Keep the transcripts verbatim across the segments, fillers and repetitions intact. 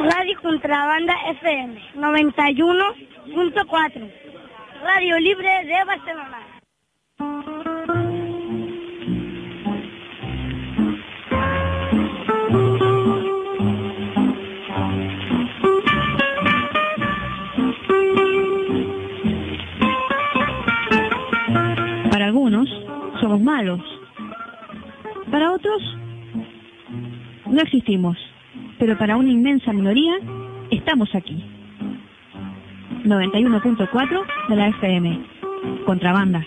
Radio Contrabanda F M noventa y uno punto cuatro, Radio Libre de Barcelona. Para algunos somos malos, para otros no existimos, pero para una inmensa minoría estamos aquí. noventa y uno punto cuatro de la F M, Contrabanda.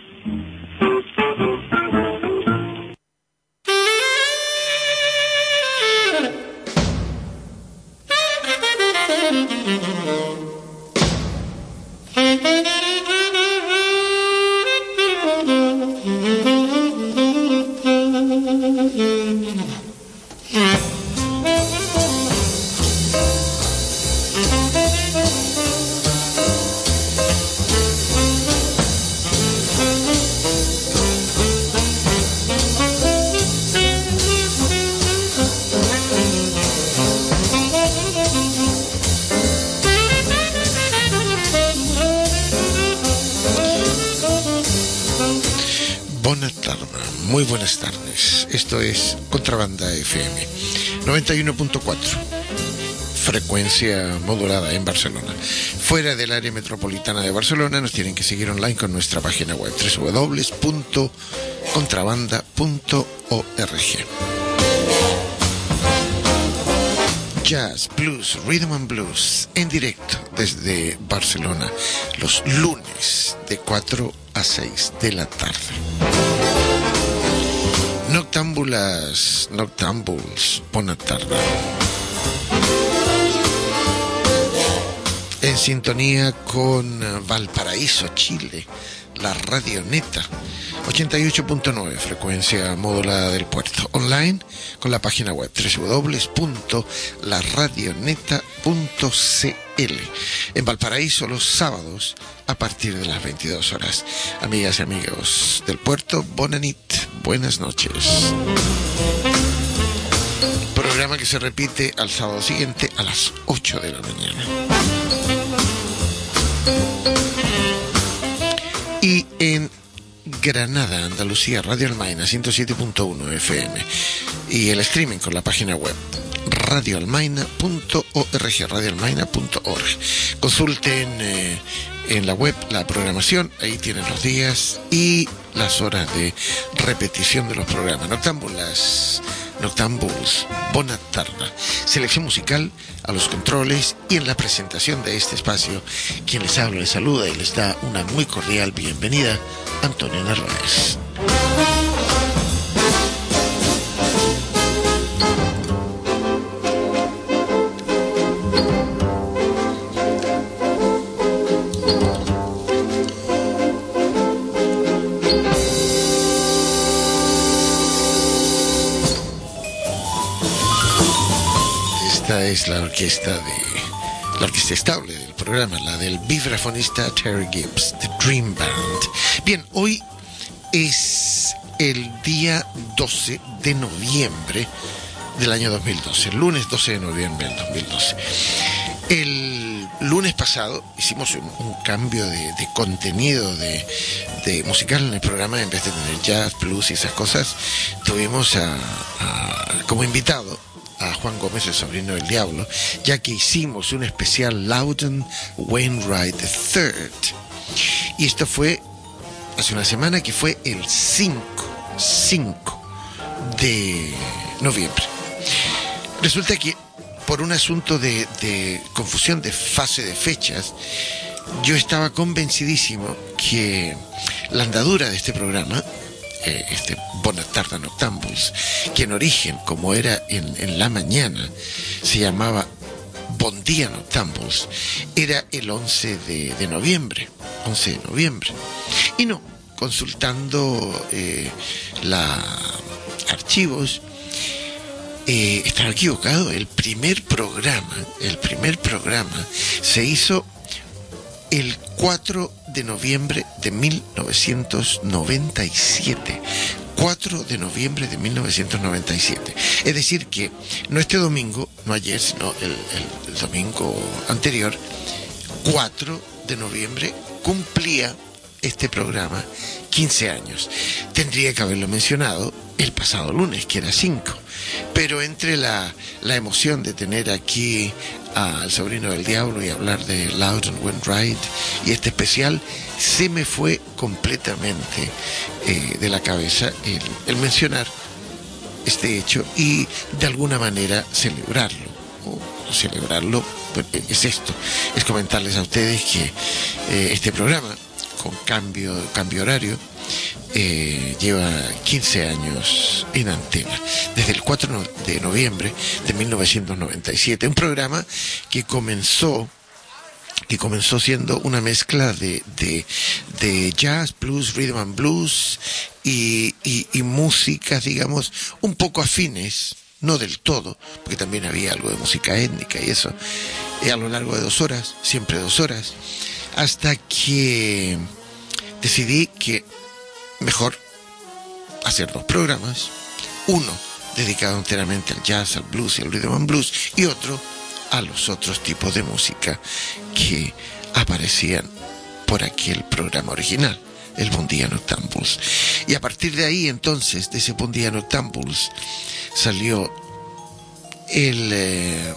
Muy buenas tardes, esto es Contrabanda F M noventa y uno punto cuatro, frecuencia modulada en Barcelona. Fuera del área metropolitana de Barcelona nos tienen que seguir online con nuestra página web doble u doble u doble u punto contrabanda punto org. Jazz, blues, rhythm and blues en directo desde Barcelona los lunes de cuatro a seis de la tarde. Noctámbulas, noctámbuls, buena tarde. En sintonía con Valparaíso, Chile, la Radioneta, ochenta y ocho punto nueve, frecuencia modulada del puerto. Online con la página web doble u doble u doble u punto la radioneta punto c l. En Valparaíso los sábados a partir de las veintidós horas. Amigas y amigos del puerto, bona nit, buenas noches. Programa que se repite al sábado siguiente a las ocho de la mañana. Y en Granada, Andalucía, Radio Almaina ciento siete punto uno F M y el streaming con la página web radio almaina punto org, radio almaina punto org. Consulten eh, en la web la programación, ahí tienen los días y las horas de repetición de los programas. Noctámbulas, noctámbuls, bona tarda. Selección musical a los controles y en la presentación de este espacio, quien les habla, les saluda y les da una muy cordial bienvenida, Antonio Narváez. Esta es la orquesta de la orquesta estable del programa, la del vibrafonista Terry Gibbs, The Dream Band. Bien, hoy es el día doce de noviembre del año dos mil doce, el lunes doce de noviembre del dos mil doce. El lunes pasado hicimos un, un cambio de, de contenido de, de musical en el programa. En vez de tener jazz, blues y esas cosas, tuvimos a, a como invitado a Juan Gómez, el sobrino del diablo, ya que hicimos un especial Loudon Wainwright tercero. Y esto fue hace una semana, que fue el cinco de noviembre. Resulta que por un asunto de, de confusión de fase de fechas, yo estaba convencidísimo que la andadura de este programa, eh, este Bona Tarda Noctámbuls, que en origen, como era en, en la mañana, se llamaba Bon Día Noctámbuls, era el once de noviembre. Y no, consultando eh, la archivos, eh, estaba equivocado. El primer programa, el primer programa se hizo el cuatro de noviembre de mil novecientos noventa y siete, cuatro de noviembre de mil novecientos noventa y siete. Es decir que no este domingo, no ayer, sino el, el, el domingo anterior, cuatro de noviembre, cumplía este programa quince años. Tendría que haberlo mencionado el pasado lunes, que era cinco. Pero entre la, la emoción de tener aquí al Sobrino del Diablo y hablar de Loud and Wainwright y este especial, se me fue completamente eh, de la cabeza el, el mencionar este hecho y de alguna manera celebrarlo. O celebrarlo, pues, es esto, es comentarles a ustedes que eh, este programa, con cambio, cambio horario, eh, lleva quince años en antena, desde el cuatro de noviembre de mil novecientos noventa y siete, un programa que comenzó que comenzó siendo una mezcla de, de, de jazz, blues, rhythm and blues y, y, y músicas, digamos, un poco afines, no del todo, porque también había algo de música étnica y eso, y a lo largo de dos horas, siempre dos horas, hasta que decidí que mejor hacer dos programas, uno dedicado enteramente al jazz, al blues y al rhythm and blues, y otro a los otros tipos de música que aparecían por aquel programa original, el Bon Dia Noctambules. Y a partir de ahí, entonces, de ese Bon Dia Noctambules, salió el... Eh,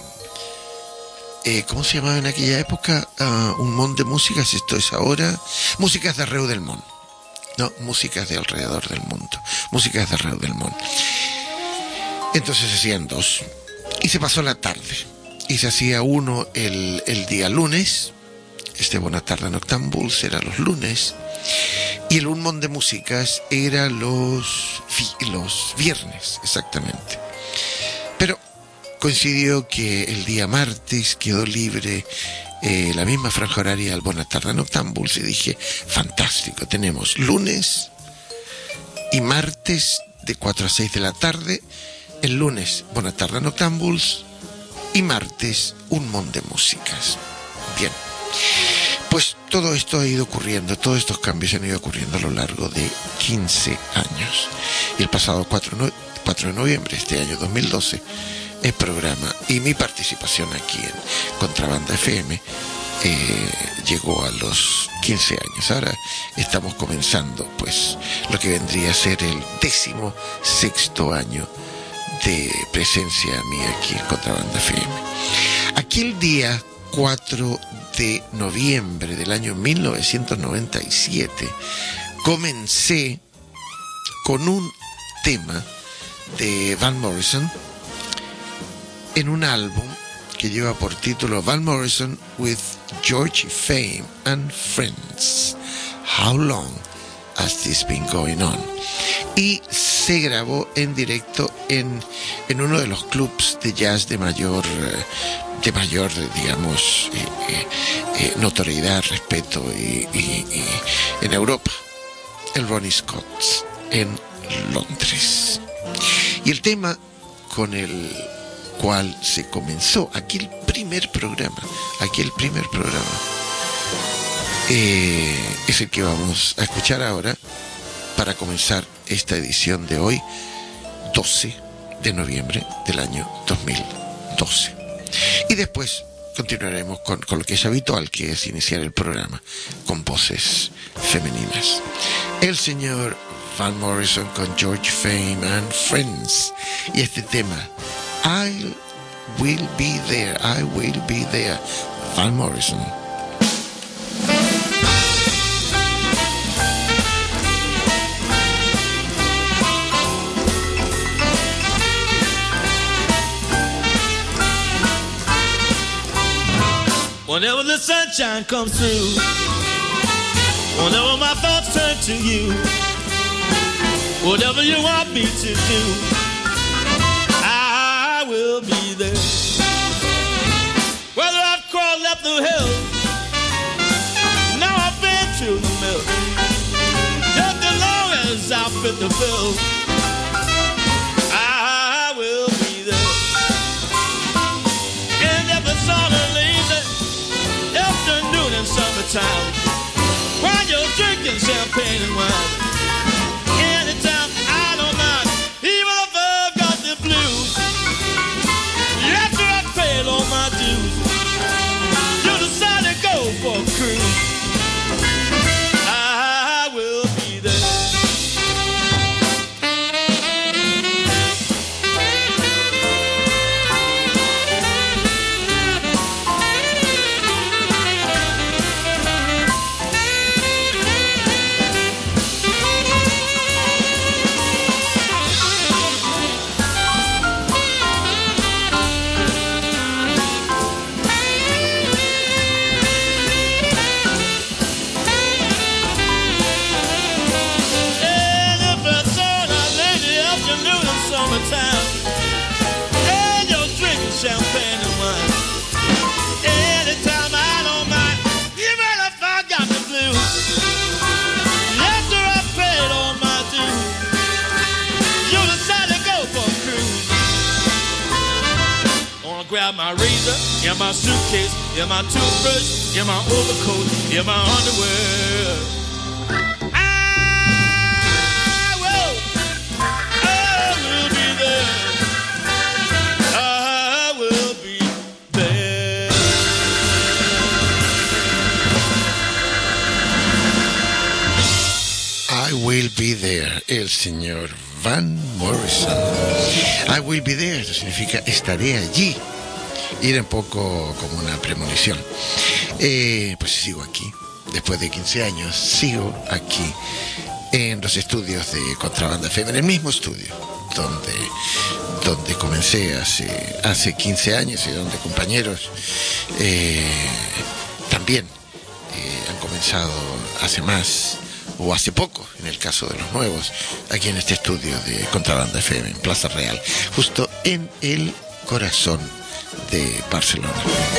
eh, ¿cómo se llamaba en aquella época? Uh, un mon de músicas, esto es ahora... Músicas de Arreu del Món. No, músicas de alrededor del mundo. Músicas de Arreu del Món. Entonces hacían dos. Y se pasó la tarde. Y se hacía uno el, el día lunes. Este Bona Tarda Noctambules era los lunes. Y el Un Mon de Músicas era los, los viernes, exactamente. Pero coincidió que el día martes quedó libre eh, la misma franja horaria al Bona Tarda Noctambules. Y dije, fantástico, tenemos lunes y martes de cuatro a seis de la tarde. El lunes Bona Tarda Noctambules y martes Un Mon de Músicas. Bien, pues todo esto ha ido ocurriendo, todos estos cambios han ido ocurriendo a lo largo de quince años. Y el pasado cuatro de noviembre, este año dos mil doce, el programa y mi participación aquí en Contrabanda F M eh, llegó a los quince años. Ahora estamos comenzando pues lo que vendría a ser el décimo sexto año de presencia mía aquí en Contrabanda F M. Aquel día cuatro de noviembre del año mil novecientos noventa y siete comencé con un tema de Van Morrison en un álbum que lleva por título Van Morrison with George Fame and Friends. How long has this been going on? Y se grabó en directo en, en uno de los clubs de jazz de mayor, de mayor digamos, eh, eh, eh, notoriedad, respeto y, y, y en Europa, el Ronnie Scott's en Londres. Y el tema con el cual se comenzó aquel primer programa, aquel primer programa, eh, es el que vamos a escuchar ahora para comenzar esta edición de hoy, doce de noviembre del año dos mil doce. Y después continuaremos con, con lo que es habitual, que es iniciar el programa con voces femeninas. El señor Van Morrison con George Fame and Friends. Y este tema, I will be there, I will be there, Van Morrison. Whenever the sunshine comes through, whenever my thoughts turn to you, whatever you want me to do, I will be there. Whether I've crawled up the hill, now I've been to the mill, just as long as I fit the bill, I will be there. And if it's on a lazy afternoon in summertime, while you're drinking champagne and wine, anytime I got my razor in my suitcase, in my toothbrush, in my overcoat, in my underwear. I will, I will be there. I will be there. I will be there, el señor Van Morrison. I will be there, eso significa estaré allí. Y era un poco como una premonición. Eh, pues sigo aquí. Después de quince años, sigo aquí en los estudios de Contrabanda F M, en el mismo estudio donde, donde comencé hace, hace quince años y donde compañeros eh, también eh, han comenzado hace más o hace poco, en el caso de los nuevos, aquí en este estudio de Contrabanda F M, en Plaza Real, justo en el corazón de Barcelona.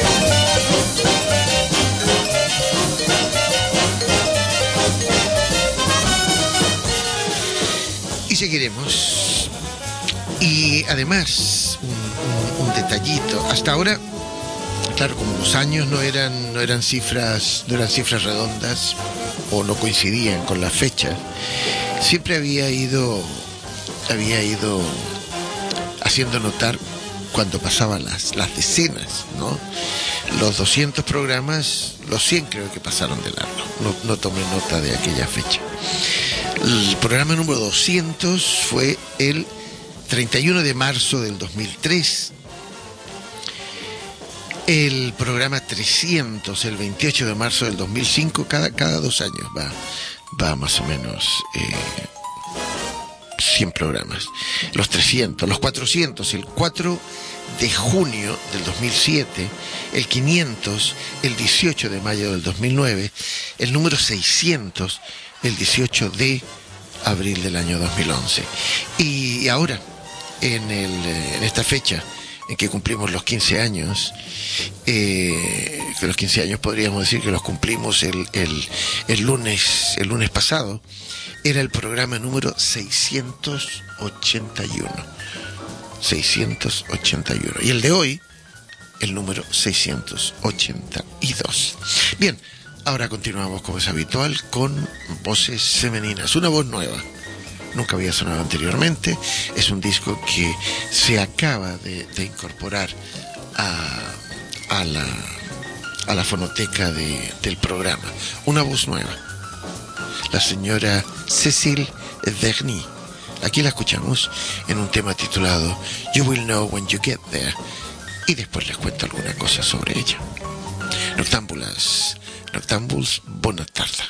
Y seguiremos. Y además, un, un, un detallito, hasta ahora, claro, como los años no eran, no eran cifras, no eran cifras redondas, o no coincidían con las fechas, siempre había ido había ido haciendo notar cuando pasaban las, las decenas, ¿no? Los doscientos programas, los cien creo que pasaron de largo, no, no tomé nota de aquella fecha. El programa número doscientos fue el treinta y uno de marzo del dos mil tres. El programa trescientos, el veintiocho de marzo del dos mil cinco, cada, cada dos años va, va más o menos eh, cien programas. Los trescientos, los cuatrocientos, el cuatro de junio del dos mil siete, el quinientos, el dieciocho de mayo del dos mil nueve, el número seiscientos, el dieciocho de abril del año dos mil once. Y ahora, en, el, en esta fecha, en que cumplimos los quince años, eh, que los quince años podríamos decir que los cumplimos el, el, el lunes, el lunes pasado, era el programa número seiscientos ochenta y uno. seiscientos ochenta y uno. Y el de hoy, el número seiscientos ochenta y dos. Bien, ahora continuamos como es habitual con voces femeninas. Una voz nueva. Nunca había sonado anteriormente. Es un disco que se acaba de, de incorporar a, a, la, a la fonoteca de, del programa. Una voz nueva. La señora Cécile Verny. Aquí la escuchamos en un tema titulado You Will Know When You Get There. Y después les cuento alguna cosa sobre ella. Noctámbulas, Noctámbuls, buena tarde.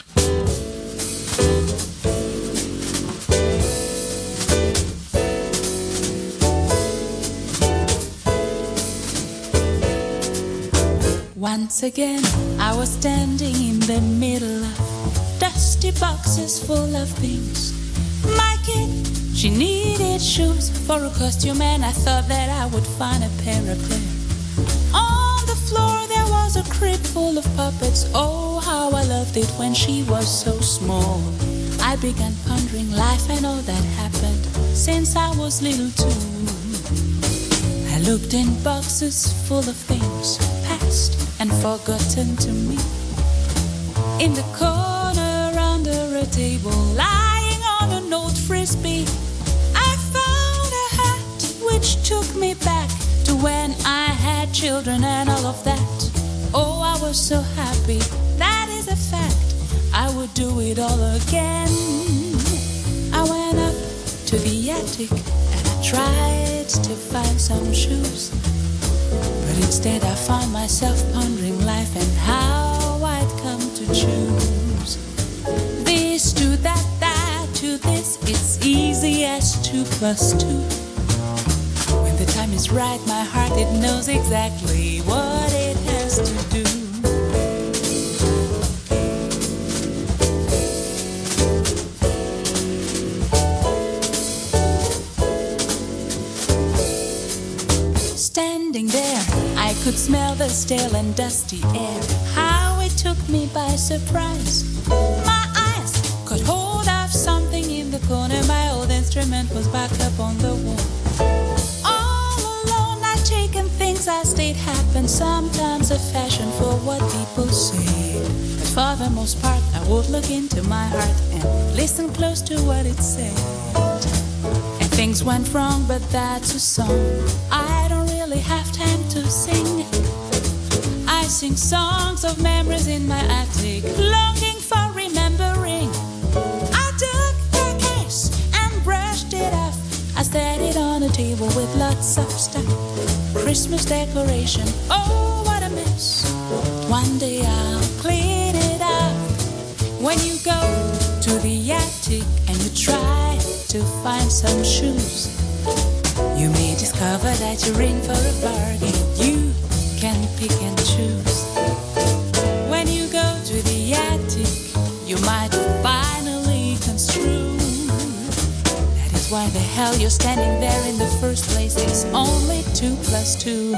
Once again, I was standing in the middle of dusty boxes full of things. My kid, she needed shoes for a costume, and I thought that I would find a pair of them. On the floor there was a crib full of puppets. Oh, how I loved it when she was so small. I began pondering life and all that happened since I was little too. I looked in boxes full of things past and forgotten to me. In the corner under a table, lying on an old frisbee, I found a hat which took me back to when I had children and all of that. Oh, I was so happy, that is a fact. I would do it all again. I went up to the attic and I tried to find some shoes, but instead I found myself pondering life and how I'd come to choose. This to that, that to this, it's easy as two plus two. When the time is right, my heart, it knows exactly what it has to do. Standing there, I could smell the stale and dusty air. How it took me by surprise. My eyes caught hold of something in the corner. My old instrument was back up on the wall. All alone, I'd taken things I state happen, sometimes a fashion for what people say. But for the most part, I would look into my heart and listen close to what it said. And things went wrong, but that's a song I don't really have time to sing. I sing songs of memories in my attic, longing for remembering. I took the case and brushed it off. I set it on a table with lots of stuff. Christmas decoration, oh what a mess. One day I'll clean it up. When you go to the attic and you try to find some shoes, you may discover that you're in for a bargain. You can pick and choose. When you go to the attic, you might finally construe. That is why the hell you're standing there in the first place. It's only two plus two.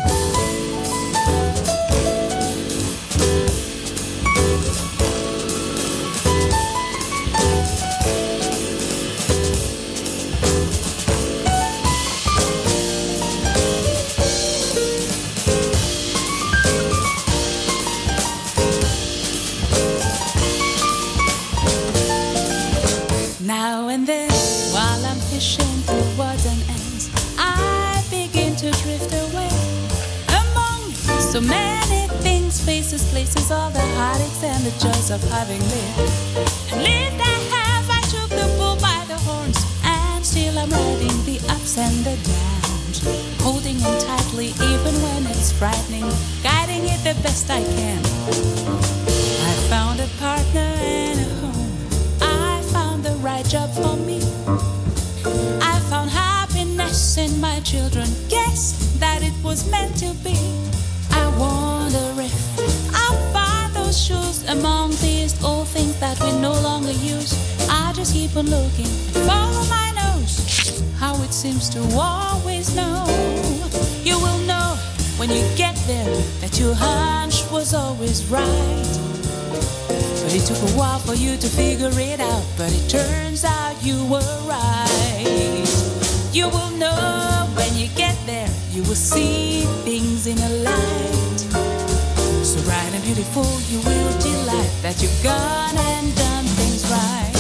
Now and then, while I'm fishing through woods and ends, I begin to drift away among so many things, faces, places, all the heartaches and the joys of having lived. And lived I have, I took the bull by the horns, and still I'm riding the ups and the downs, holding on tightly even when it's frightening, guiding it the best I can. I found a partner and a home, the right job for me. I found happiness in my children. Guess that it was meant to be. I wonder if I'll find those shoes among these old things that we no longer use. I just keep on looking and follow my nose, how it seems to always know. You will know when you get there that your hunch was always right. But it took a while for you to figure it out, but it turns out you were right. You will know when you get there, you will see things in a light. So bright and beautiful, you will delight that you've gone and done things right.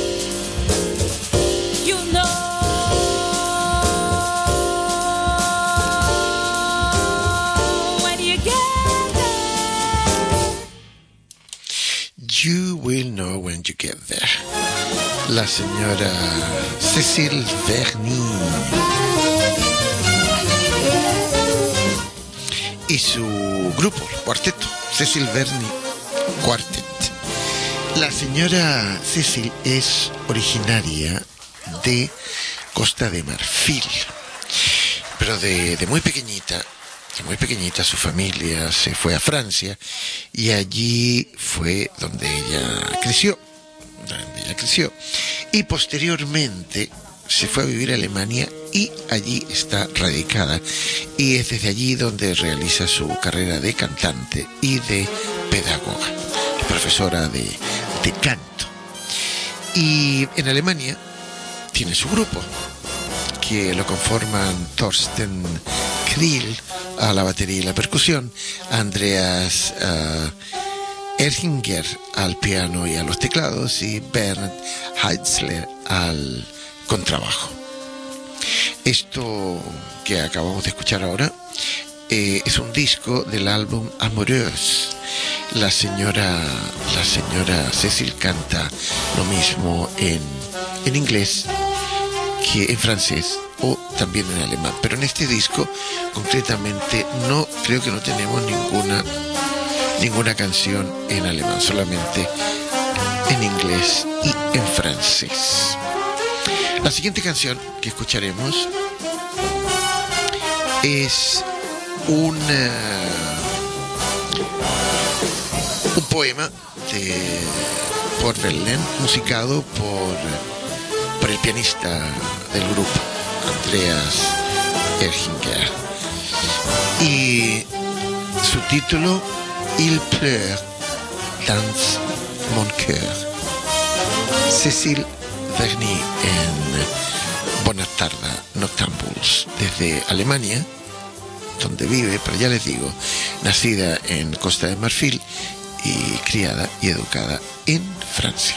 You'll know when you get You will know when you get there. La señora Cécile Verny y su grupo, cuarteto, Cécile Verny Quartet. La señora Cécile es originaria de Costa de Marfil, pero de, de muy pequeñita. Muy pequeñita su familia se fue a Francia y allí fue donde ella creció, donde ella creció y posteriormente se fue a vivir a Alemania y allí está radicada y es desde allí donde realiza su carrera de cantante y de pedagoga, profesora de, de canto. Y en Alemania tiene su grupo, que lo conforman Thorsten Krill a la batería y la percusión, Andreas uh, Erhinger al piano y a los teclados y Bernd Heitzler al contrabajo. Esto que acabamos de escuchar ahora eh, es un disco del álbum Amoureuse. La señora, la señora Cécile canta lo mismo en, en inglés que en francés o también en alemán, pero en este disco concretamente no creo que no tenemos ninguna ninguna canción en alemán, solamente en inglés y en francés. La siguiente canción que escucharemos es un uh, un poema de Paul Verlaine musicado por por el pianista del grupo, Andreas Erhinger. Y su título, Il pleure dans mon cœur. Cécile Verny en Bona Tarda Noctambuls, desde Alemania, donde vive, pero ya les digo, nacida en Costa de Marfil y criada y educada en Francia.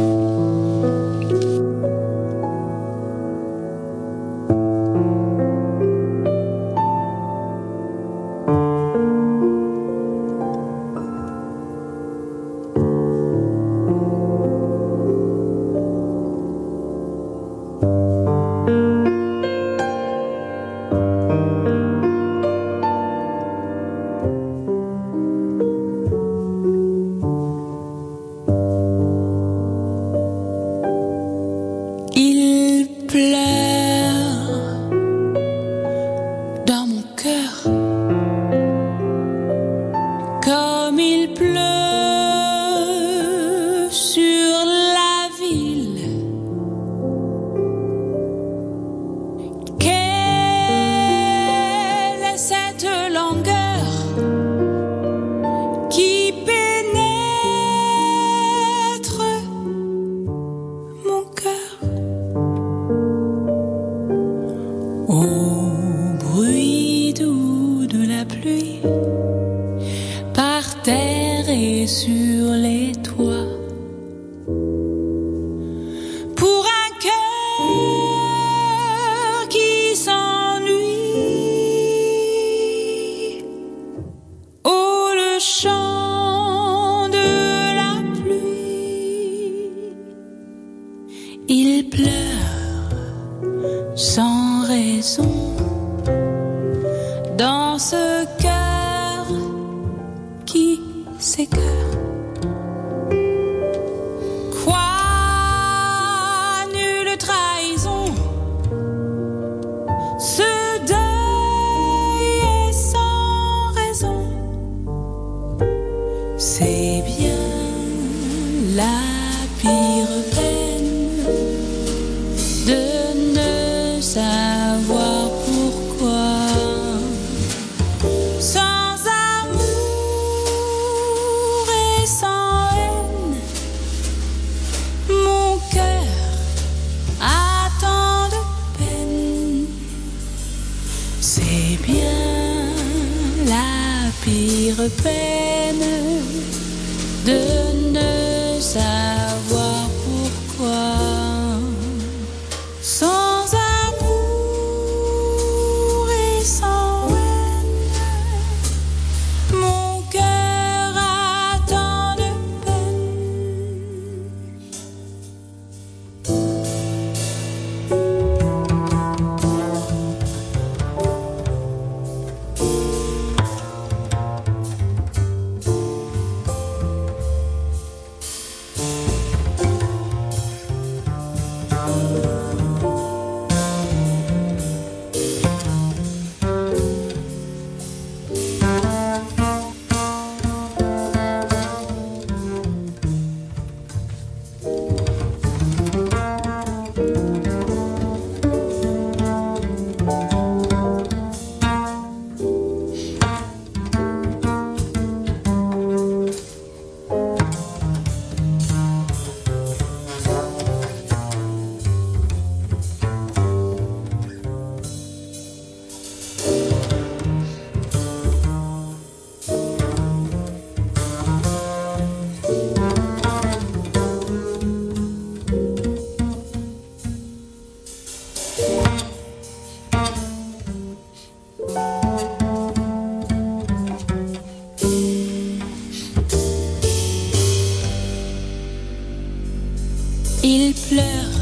Il pleure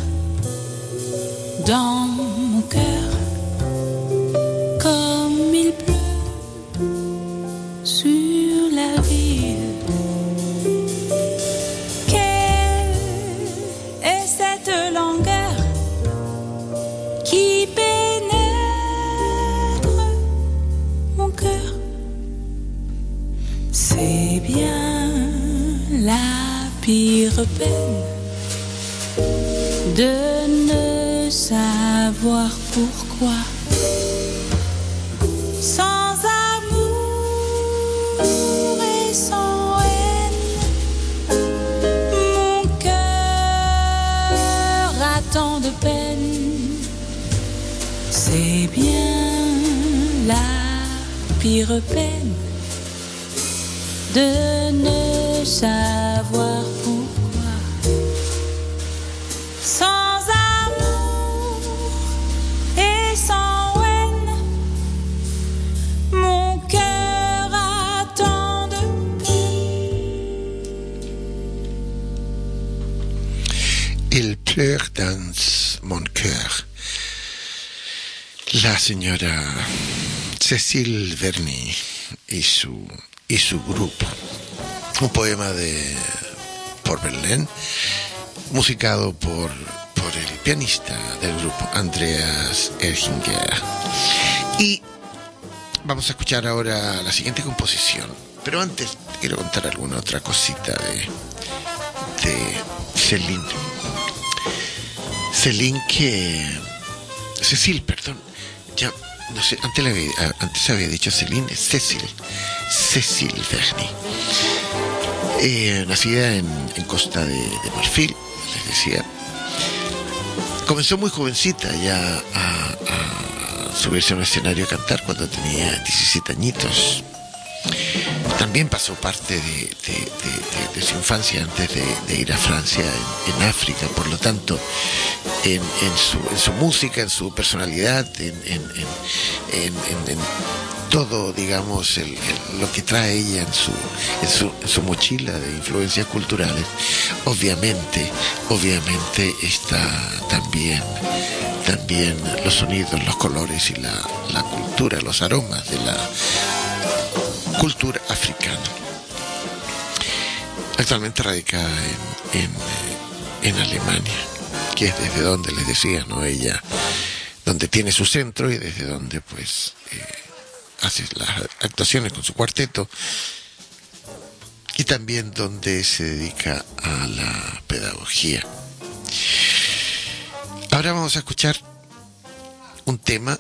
dans mon cœur comme il pleut sur la ville. Quelle est cette langueur qui pénètre mon cœur? C'est bien la pire peine de ne savoir pourquoi. Sans amour et sans haine, mon cœur a tant de peine. C'est bien la pire peine de ne savoir pourquoi. Sans amour et sans haine, mon cœur attend de Il pleure dans mon cœur. La señora Cécile Verny y su, y su grupo. Un poema de por Verlaine, musicado por, por el pianista del grupo, Andreas Erginger. Y vamos a escuchar ahora la siguiente composición. Pero antes quiero contar alguna otra cosita de, de Céline. Céline que... Cécile, perdón. Ya, no sé, antes, le había, antes había dicho Céline, Cécile. Cécile Verny. Eh, nacida en, en Costa de, de Marfil, les decía. Comenzó muy jovencita ya a, a subirse a un escenario a cantar cuando tenía diecisiete añitos. También pasó parte de, de, de, de, de su infancia antes de, de ir a Francia, en, en África. Por lo tanto, en, en, su, en su música, en su personalidad, en, en, en, en, en, en todo, digamos, el, el, lo que trae ella en su, en su, en su mochila de influencias culturales, obviamente, obviamente está también, también los sonidos, los colores y la, la cultura, los aromas de la cultura africana. Actualmente radica en, en, en Alemania, que es desde donde les decía, ¿no? Ella, donde tiene su centro y desde donde pues eh, hace las actuaciones con su cuarteto, y también donde se dedica a la pedagogía. Ahora vamos a escuchar un tema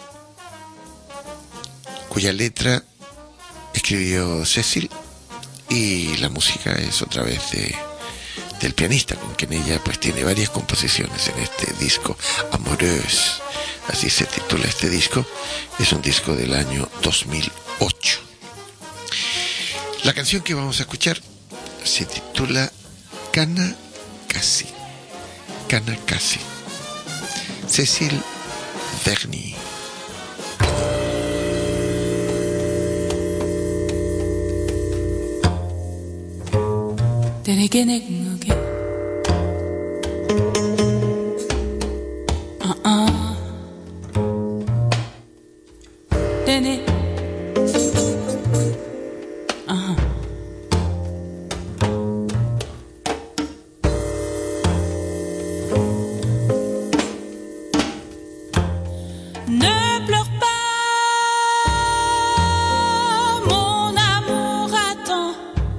cuya letra escribió Cécile y la música es otra vez de, del pianista, con quien ella pues tiene varias composiciones en este disco, Amoureuse, así se titula este disco. Es un disco del año dos mil ocho. La canción que vamos a escuchar se titula Cana Casi. Cana Casi. Cécile Verny. Uh-uh. Dene. Uh-huh. Ne pleure pas, mon amour attend.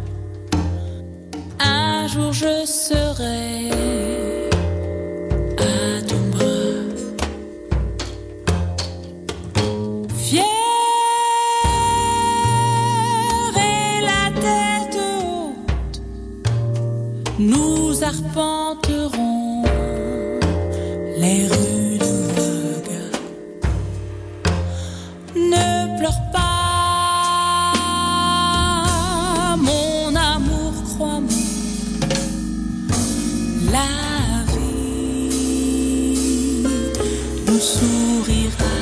Un jour je serai à ton bras, fière et la tête haute. Nous arpenterons les rues de Vaga. Ne pleure pas, mon amour, crois-moi. La vie nous sourira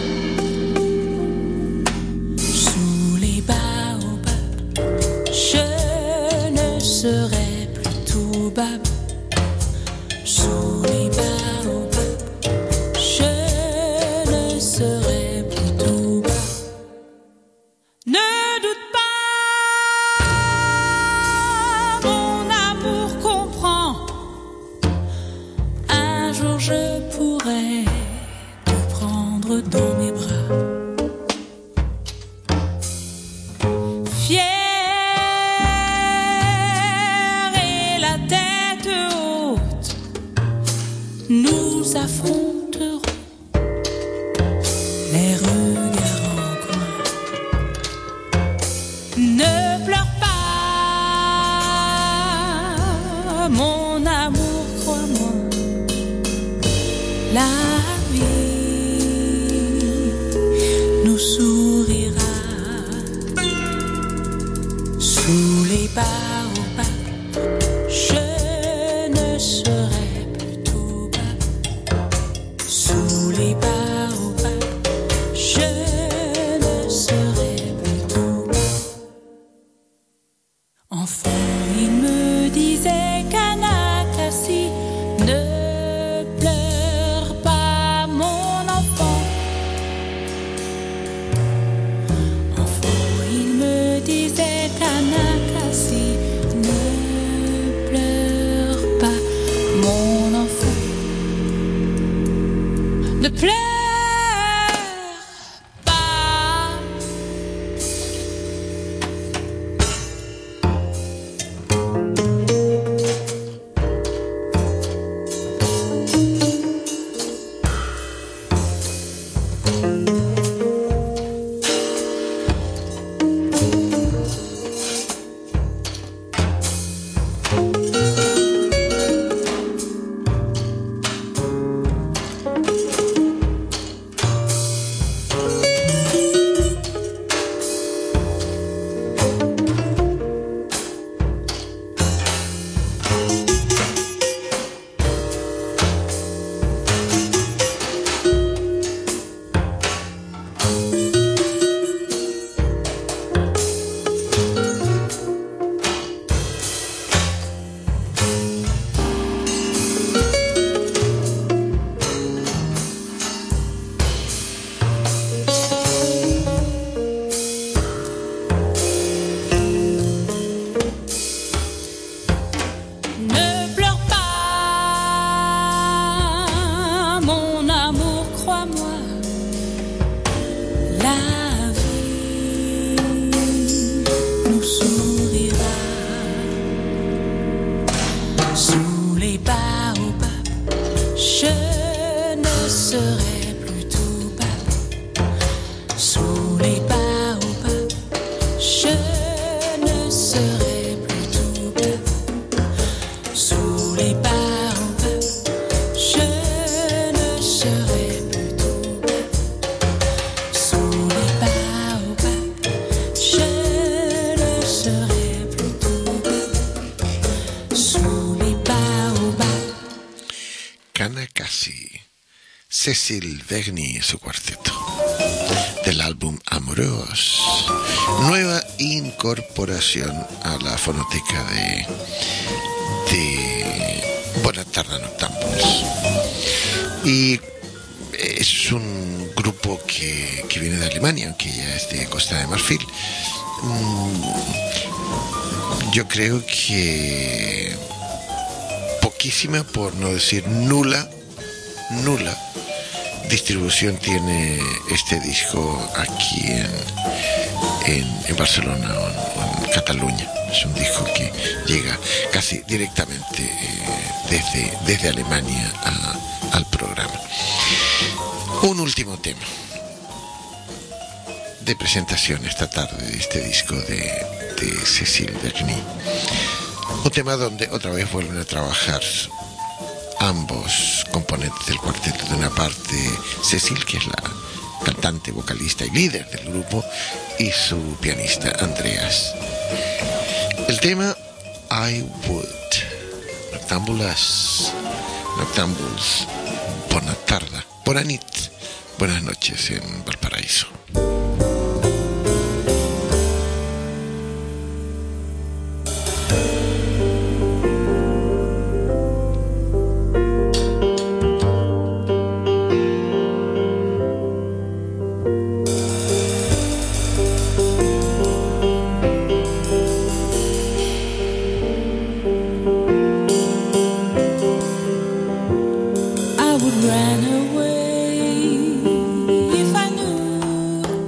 sous les baobabs. Je ne serai plus tout bab. Sous les baobabs, je ne serai plus tout bab. Ne doute pas, mon amour comprend. Un jour je pourrai te prendre dans mes bras. Fière et la tête haute, nous affronterons les regards en coin. Ne pleure pas, mon amour, crois-moi. La vie nous sourira Sous les baobabs, je ne serai plus tout bas. Sous les baobabs, je ne serai plus tout bas. Enfant, il me disait qu'Anakasi, ne pleure pas mon enfant. Enfant, il me disait qu'Anakasi, ne pleure pas mon enfant. Ne pleure pas. Ne pleure pas, mon amour, crois-moi, la vie nous sourira. Sous les baobabs, je ne serai plus tout bas. Sous les baobabs, je ne serai plus tout bas. Sous les baobabs, je ne serai plus tout bas. Sous les baobabs, je ne serai plus tout bas. Sous les baobabs. Kanakasi, Cécile Verny y su cuarteto, del álbum Amoreos, nueva incorporación a la fonoteca de, de Bonatarda Noctámbulos. Y es un grupo que, que viene de Alemania, aunque ya es de Costa de Marfil. Yo creo que poquísima, por no decir nula, nula distribución tiene este disco aquí en, en, en Barcelona o en, o en Cataluña. Es un disco que llega casi directamente eh, desde, desde Alemania a, al programa. Un último tema de presentación esta tarde de este disco de, de Cécile Verny. Un tema donde otra vez vuelven a trabajar ambos componentes del cuarteto. De una parte Cécile, que es la cantante, vocalista y líder del grupo, y su pianista Andreas. El tema I Would. Noctámbulas, Noctámbuls, bona tarda, bona nit, buenas noches en Valparaíso. I would run away if I knew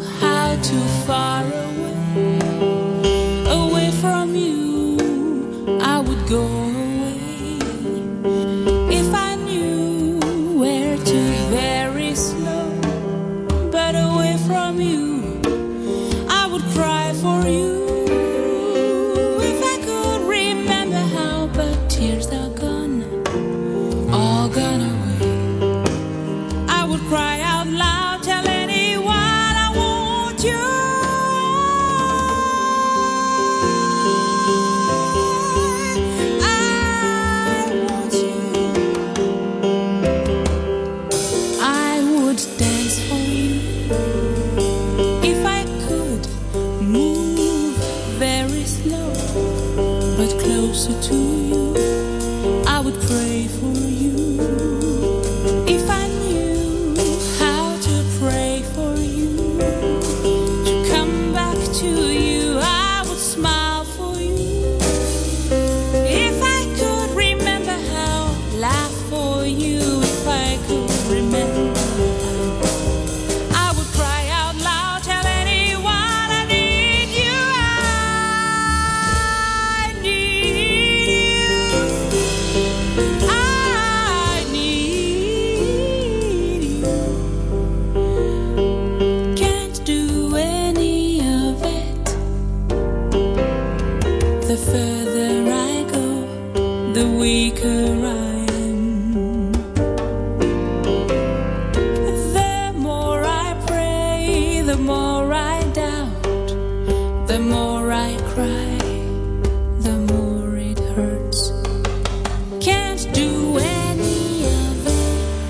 very slow, but closer to you, I would pray for you. If I knew how to pray for you, to come back to you, I would smile for you. If I could remember how to laugh for you, if I could remember, the further I go, the weaker I am. The more I pray, the more I doubt, the more I cry, the more it hurts. Can't do any of it.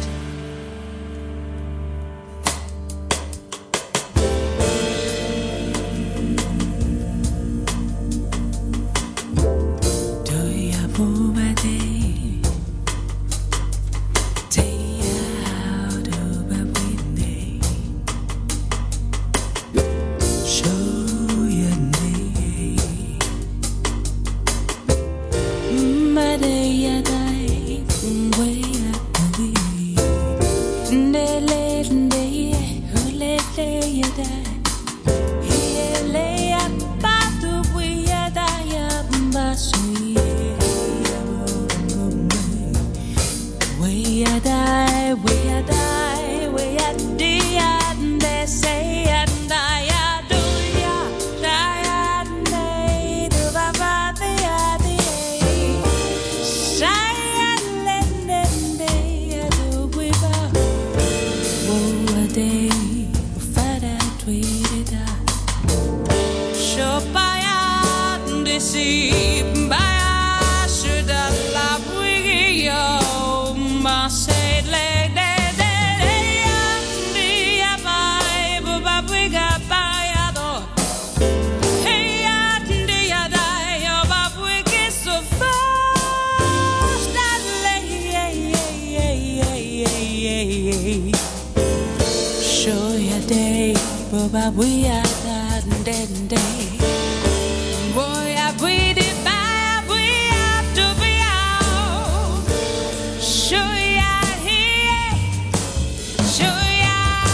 We are that dead day. Boy, I breathe it back. We have to be out. Sure, yeah, here. Sure, yeah.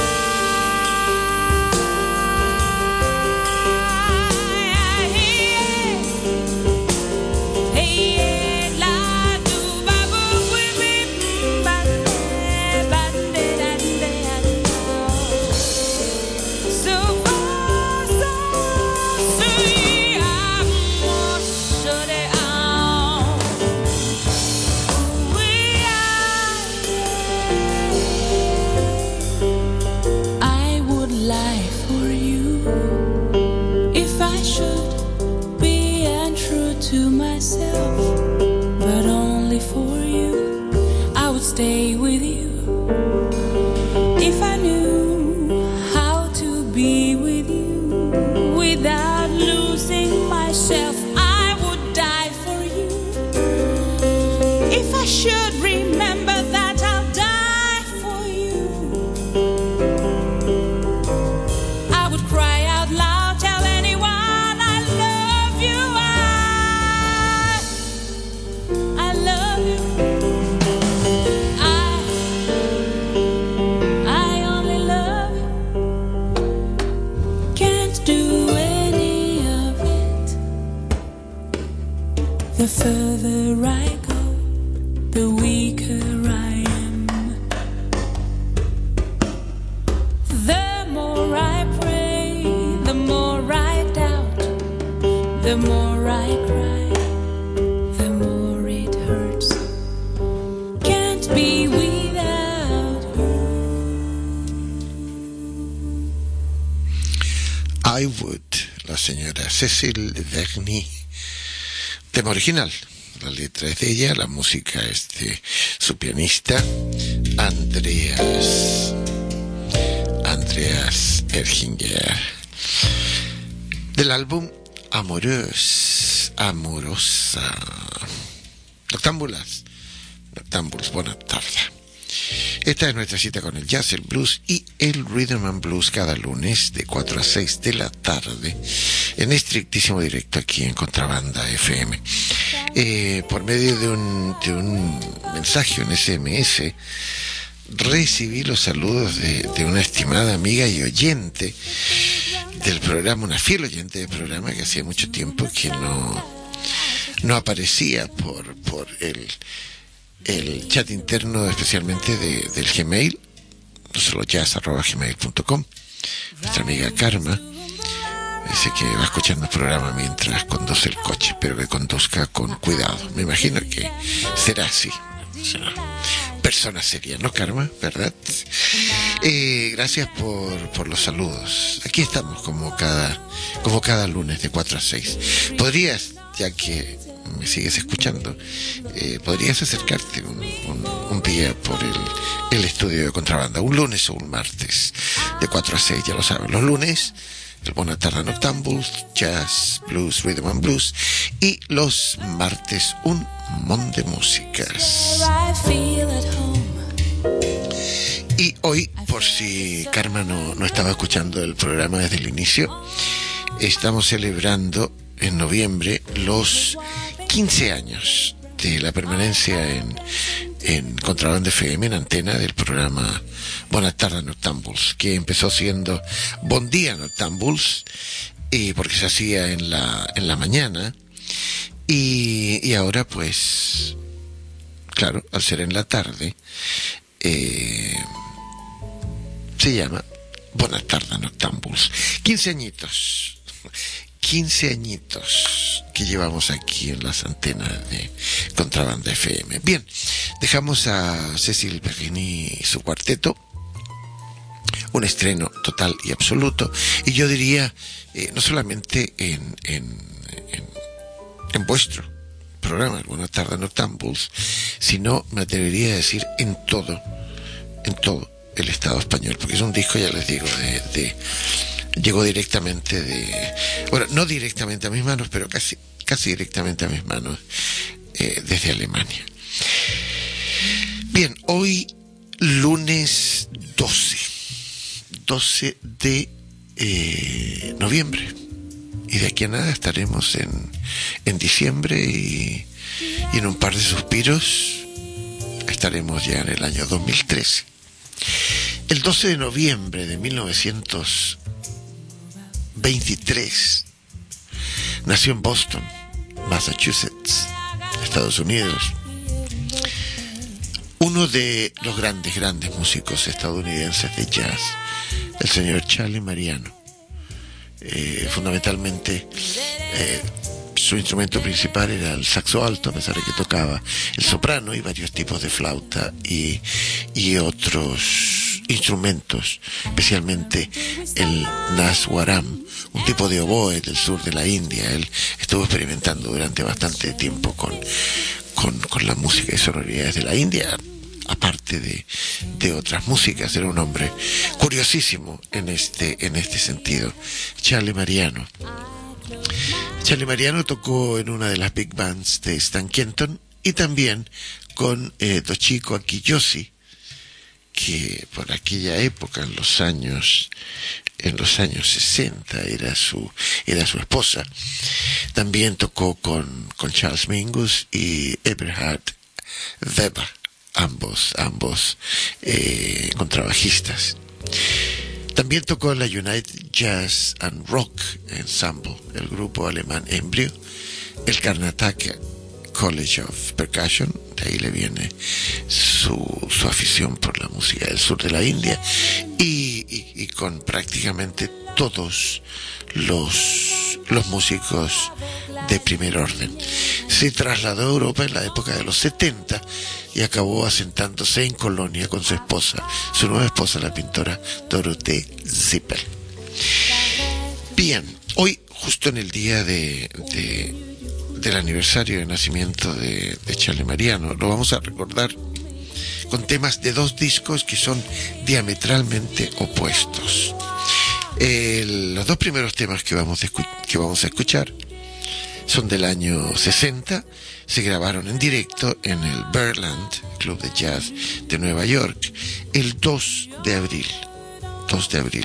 Here. Hey, la, do, ba, boo, we, we, ba, ba, de, da, de, da, so far, so sweet, I'm more sure they are. We are. I would lie for you if I should be untrue to myself, but only for you. I would stay with you if I knew how to be with you without losing myself. I would die for you if I should remember that I'll die for you. I would cry out loud, tell anyone I love you. I, I love you. I, I only love you. Can't do any of it. The further I go, the weaker I am. The more I pray, the more I doubt, the more I cry, the more it hurts. Can't be without you. I Would, la señora Cecil Verny, tema original. La letra es de ella, la música es de su pianista Andreas Andreas Erchinger, del álbum Amorós, amorosa. Noctámbulas, noctámbulos, buena tarde. Esta es nuestra cita con el jazz, el blues y el rhythm and blues cada lunes de cuatro a seis de la tarde en estrictísimo directo aquí en Contrabanda F M. Eh, por medio de un, de un mensaje, un S M S, recibí los saludos de, de una estimada amiga y oyente del programa, una fiel oyente del programa que hacía mucho tiempo que no, no aparecía por, por el, el chat interno, especialmente de, del Gmail, no solo jazz arroba gmail punto com. Nuestra amiga Karma dice que va escuchando el programa mientras conduce el coche, pero que conduzca con cuidado. Me imagino que será así. Será persona seria, ¿no, Karma? ¿Verdad? Eh, gracias por, por los saludos. Aquí estamos como cada, como cada lunes de cuatro a seis. Podrías, ya que me sigues escuchando, eh, podrías acercarte un, un, un día por el, el estudio de Contrabanda, un lunes o un martes, de cuatro a seis, ya lo saben. Los lunes, el Buena Tarde Noctámbulos, Jazz, Blues, Rhythm and Blues, y los martes un mon de músicas. Y hoy, por si Karma no, no estaba escuchando el programa desde el inicio, estamos celebrando en noviembre los quince años de la permanencia en, en Contrabanda F M, en antena, del programa Buenas tardes Noctámbulos, que empezó siendo Bon Día Noctámbulos, y porque se hacía en la, en la mañana, y, y ahora pues, claro, al ser en la tarde, eh, se llama Buenas tardes Noctámbulos. Quince añitos. quince añitos que llevamos aquí en las antenas de Contrabanda F M. Bien, dejamos a Cecil Berrini y su cuarteto, un estreno total y absoluto, y yo diría, eh, no solamente en, en, en, en vuestro programa, el Buenas tardes Noctámbulos, sino me atrevería a decir en todo, en todo el Estado español, porque es un disco, ya les digo, de... de llegó directamente de, bueno, no directamente a mis manos, pero casi casi directamente a mis manos, eh, desde Alemania. Bien, hoy lunes doce de eh, noviembre, y de aquí a nada estaremos en, en diciembre, y, y en un par de suspiros estaremos ya en el año dos mil trece. El doce de noviembre de mil novecientos veintitrés nació en Boston, Massachusetts, Estados Unidos, uno de los grandes, grandes músicos estadounidenses de jazz, el señor Charlie Mariano. Eh, fundamentalmente, eh, su instrumento principal era el saxo alto, a pesar de que tocaba el soprano y varios tipos de flauta y, y otros instrumentos, especialmente el naswaram, un tipo de oboe del sur de la India. Él estuvo experimentando durante bastante tiempo con, con, con la música y sonoridades de la India, aparte de, de otras músicas. Era un hombre curiosísimo en este, en este sentido, Charlie Mariano. Charlie Mariano tocó en una de las big bands de Stan Kenton, y también con eh, Toshiko Akiyoshi, que por aquella época, en los años en los años sesenta, era su era su esposa. También tocó con, con Charles Mingus y Eberhard Weber, ambos ambos eh, contrabajistas. También tocó en la United Jazz and Rock Ensemble, el grupo alemán Embryo, el Karnataka College of Percussion, de ahí le viene su, su afición por la música del sur de la India, y, y, y con prácticamente todos los, los músicos de primer orden. Se trasladó a Europa en la época de los setenta y acabó asentándose en Colonia con su esposa, su nueva esposa, la pintora Dorothee Zippel. Bien, hoy, justo en el día de, de del aniversario de nacimiento de, de Charlie Mariano, lo vamos a recordar con temas de dos discos que son diametralmente opuestos. El, los dos primeros temas que vamos, a escu- que vamos a escuchar son del año sesenta, se grabaron en directo en el Birdland, Club de Jazz de Nueva York, el dos de abril, dos de abril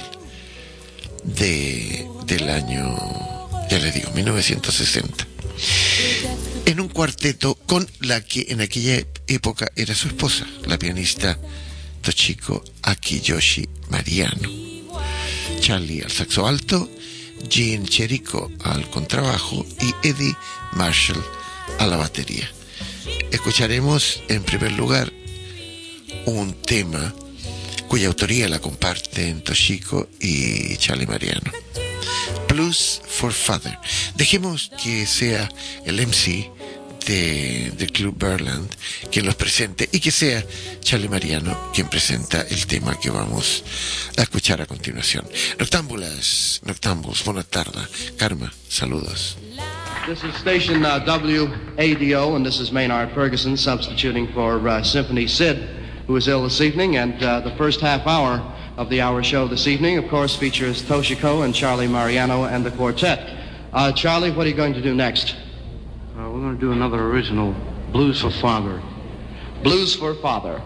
de, del año, ya le digo, mil novecientos sesenta. En un cuarteto con la que en aquella época era su esposa, la pianista Toshiko Akiyoshi Mariano. Charlie al saxo alto, Gene Cherico al contrabajo y Eddie Marshall a la batería. Escucharemos en primer lugar un tema cuya autoría la comparten Toshiko y Charlie Mariano. Blues for Father. Dejemos que sea el M C de, del Club Birdland quien los presente y que sea Charlie Mariano quien presenta el tema que vamos a escuchar a continuación. Noctámbulas, noctámbulos, buena tarde. Karma, saludos. This is station uh, W A D O, and this is Maynard Ferguson substituting for uh, Symphony Sid, who is ill this evening, and uh, the first half hour of the hour show this evening, of course, features Toshiko and Charlie Mariano and the quartet. Uh, Charlie, what are you going to do next? Uh, we're going to do another original, Blues for Father. Blues for Father.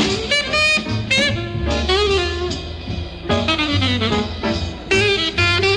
Thank you.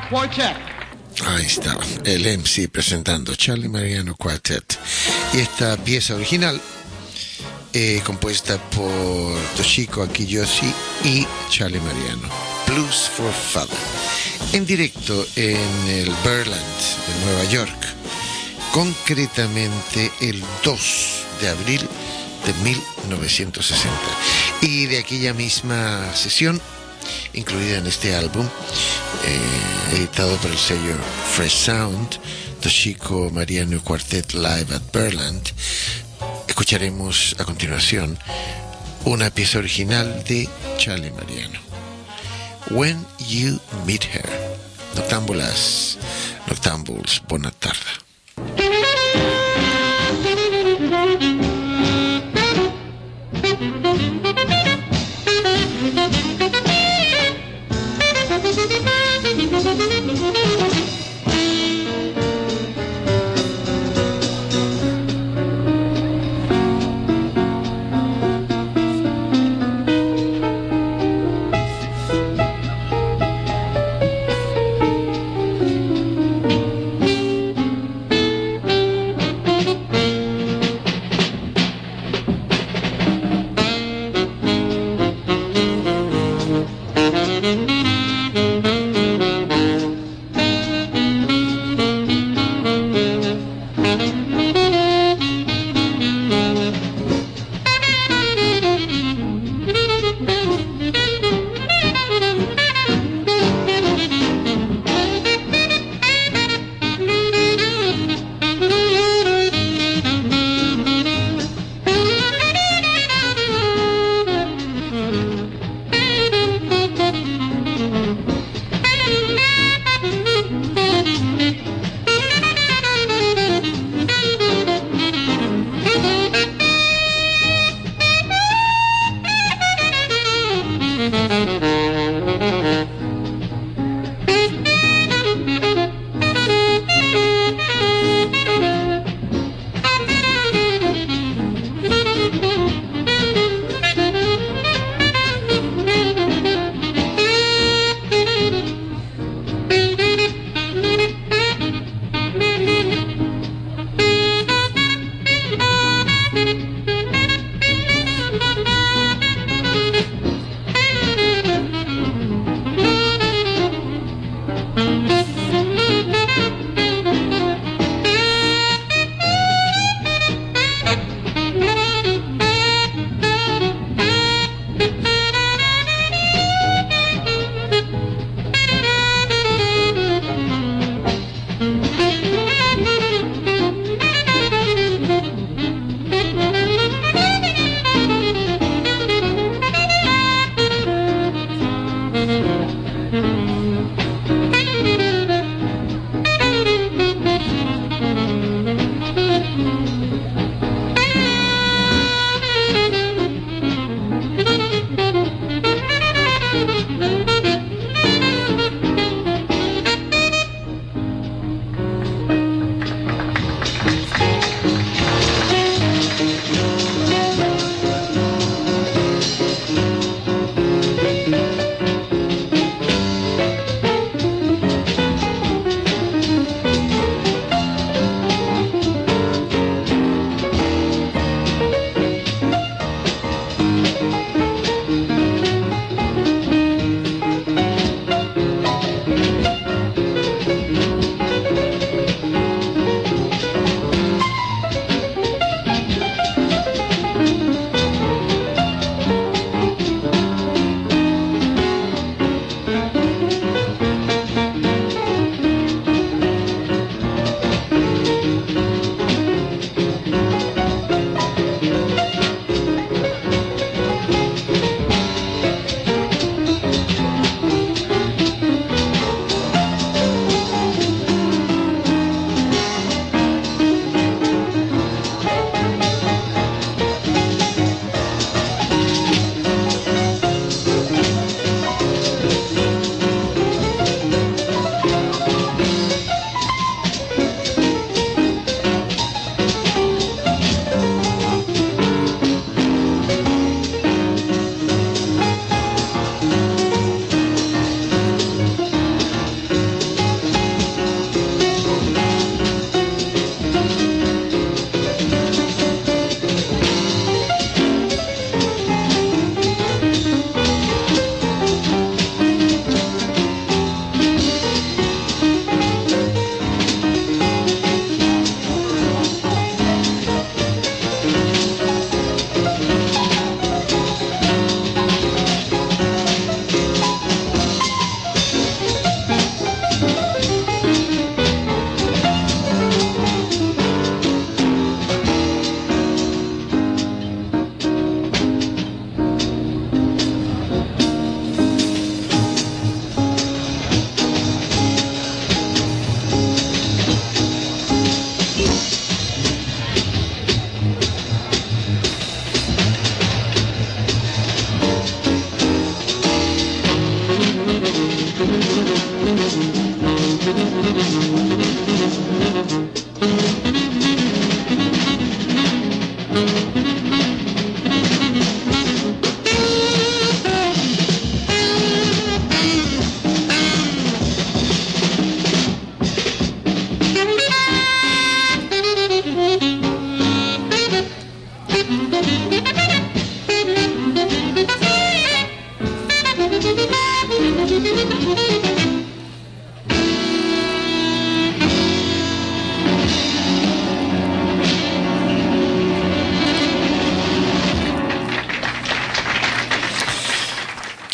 Quartet. Ahí estaba, el M C presentando Charlie Mariano Quartet. Y esta pieza original, eh, compuesta por Toshiko Akiyoshi y Charlie Mariano, Blues for Father, en directo en el Birdland de Nueva York, concretamente el dos de abril de mil novecientos sesenta. Y de aquella misma sesión, incluida en este álbum, eh, editado por el sello Fresh Sound, Toshiko Mariano Quartet Live at Birdland, escucharemos a continuación una pieza original de Charlie Mariano, When You Meet Her. Noctámbulas, noctámbuls, buena tarde.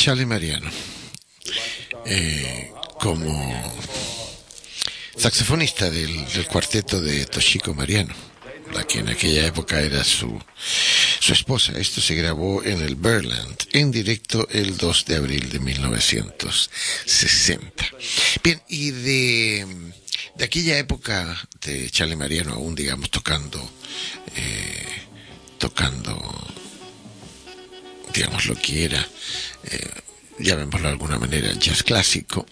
Charlie Mariano, eh, como saxofonista del, del cuarteto de Toshiko Mariano, la que en aquella época era su, su esposa. Esto se grabó en el Berland, en directo el dos de abril de mil novecientos sesenta. Bien, y de, de aquella época de Charlie Mariano, aún digamos tocando, eh, tocando, digamos lo que era, eh, llamémoslo de alguna manera, el jazz clásico,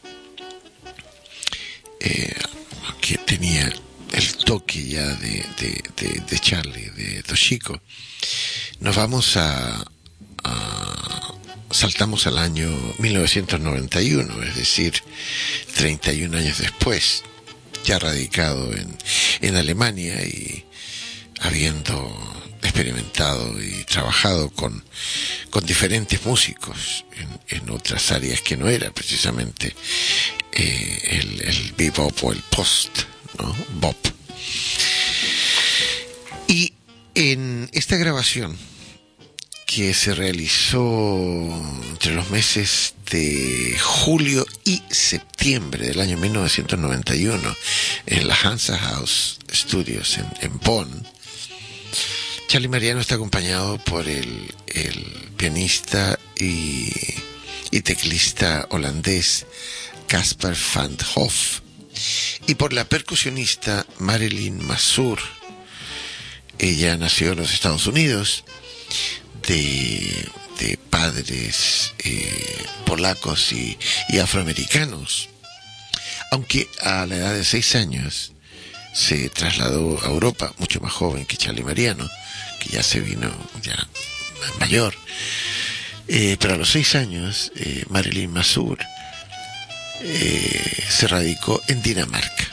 eh, que tenía el toque ya de, de, de, de Charlie, de Toshiko. Nos vamos a, a saltamos al año mil novecientos noventa y uno, es decir, treinta y un años después, ya radicado en, en Alemania y habiendo experimentado y trabajado con, con diferentes músicos en, en otras áreas que no era precisamente eh, el, el bebop o el post, ¿no? Bop. Y en esta grabación que se realizó entre los meses de julio y septiembre del año mil novecientos noventa y uno en la Hansa House Studios en, en Bonn, Charlie Mariano está acompañado por el, el pianista y, y teclista holandés Caspar van Hoff y por la percusionista Marilyn Mazur. Ella nació en los Estados Unidos de, de padres eh, polacos y, y afroamericanos, aunque a la edad de seis años se trasladó a Europa, mucho más joven que Charlie Mariano, que ya se vino ya mayor, eh, pero a los seis años eh, Marilyn Mazur eh, se radicó en Dinamarca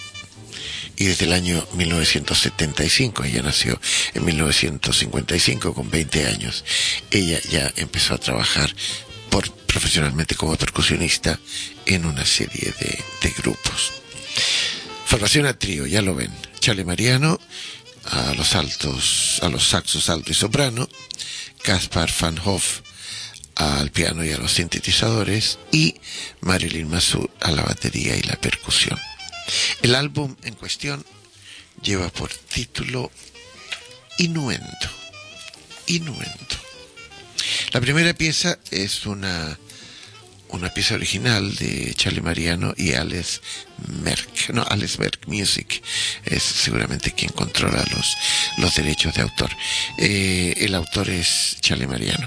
y desde el año mil novecientos setenta y cinco, ella nació en mil novecientos cincuenta y cinco, con veinte años, ella ya empezó a trabajar por, profesionalmente como percusionista en una serie de, de grupos. Formación a trío, ya lo ven, Charlie Mariano a los altos, a los saxos alto y soprano, Caspar van Hoff al piano y a los sintetizadores y Marilyn Mazur a la batería y la percusión. El álbum en cuestión lleva por título Innuendo. Innuendo. La primera pieza es una una pieza original de Charlie Mariano y Alex Merck, no, Alex Merck Music es seguramente quien controla los, los derechos de autor. Eh, el autor es Charlie Mariano.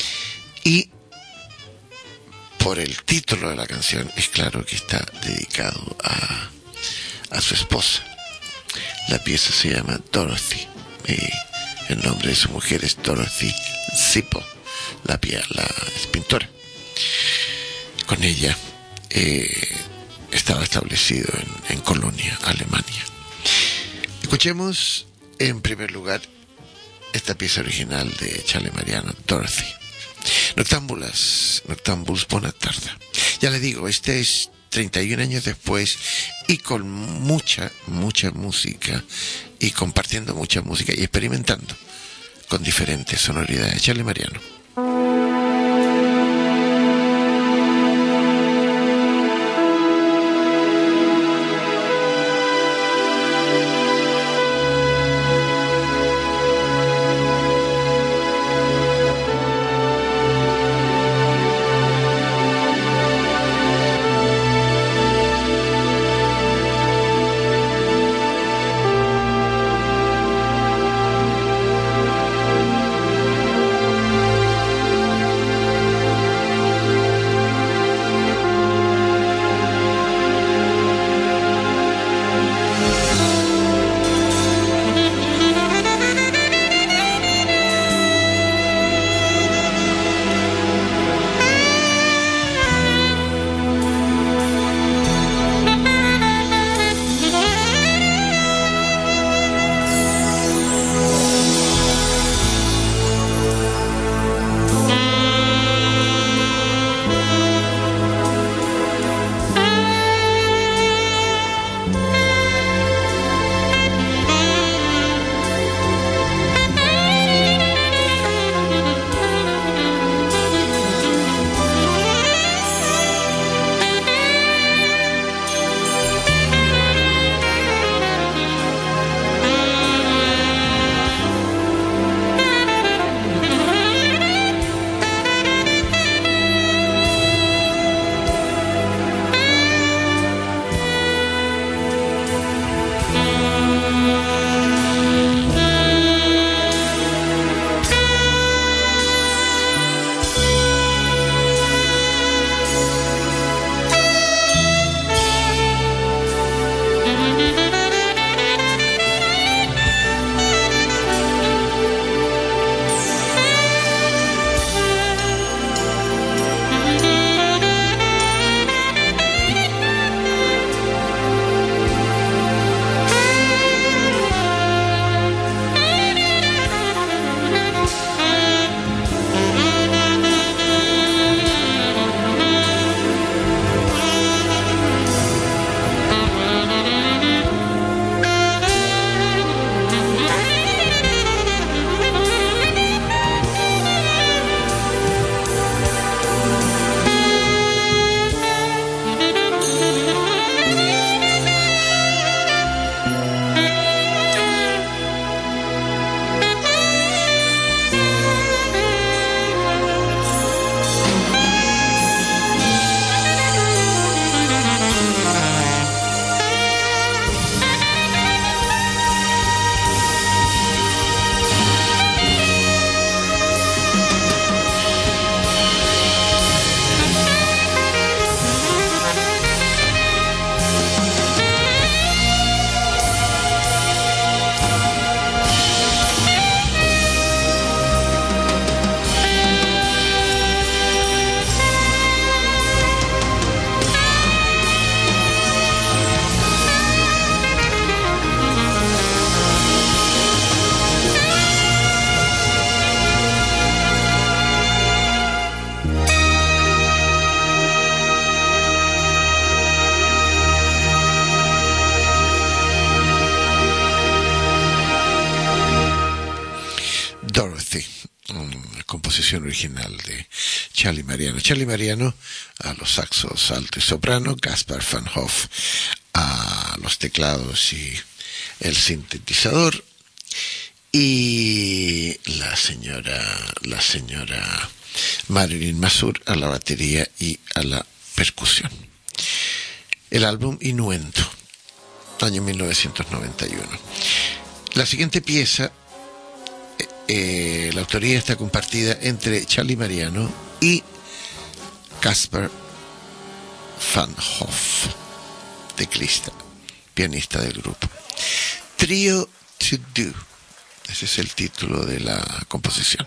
Y por el título de la canción es claro que está dedicado a, a su esposa. La pieza se llama Dorothy. Eh, el nombre de su mujer es Dorothy Zippo, la, la es pintora. Con ella eh, estaba establecido en, en Colonia, Alemania. Escuchemos en primer lugar esta pieza original de Charlie Mariano, Dorothy. Noctámbulas, Noctámbuls bona tarda. Ya le digo, este es treinta y un años después y con mucha, mucha música y compartiendo mucha música y experimentando con diferentes sonoridades. Charlie Mariano. Thank una composición original de Charlie Mariano. Charlie Mariano a los saxos alto y soprano, Caspar van Hoff a los teclados y el sintetizador, y la señora la señora Marilyn Mazur a la batería y a la percusión. El álbum Innuendo, año mil novecientos noventa y uno. La siguiente pieza, eh, la autoría está compartida entre Charlie Mariano y Caspar van Hoff, teclista, pianista del grupo. Trio to Do, ese es el título de la composición.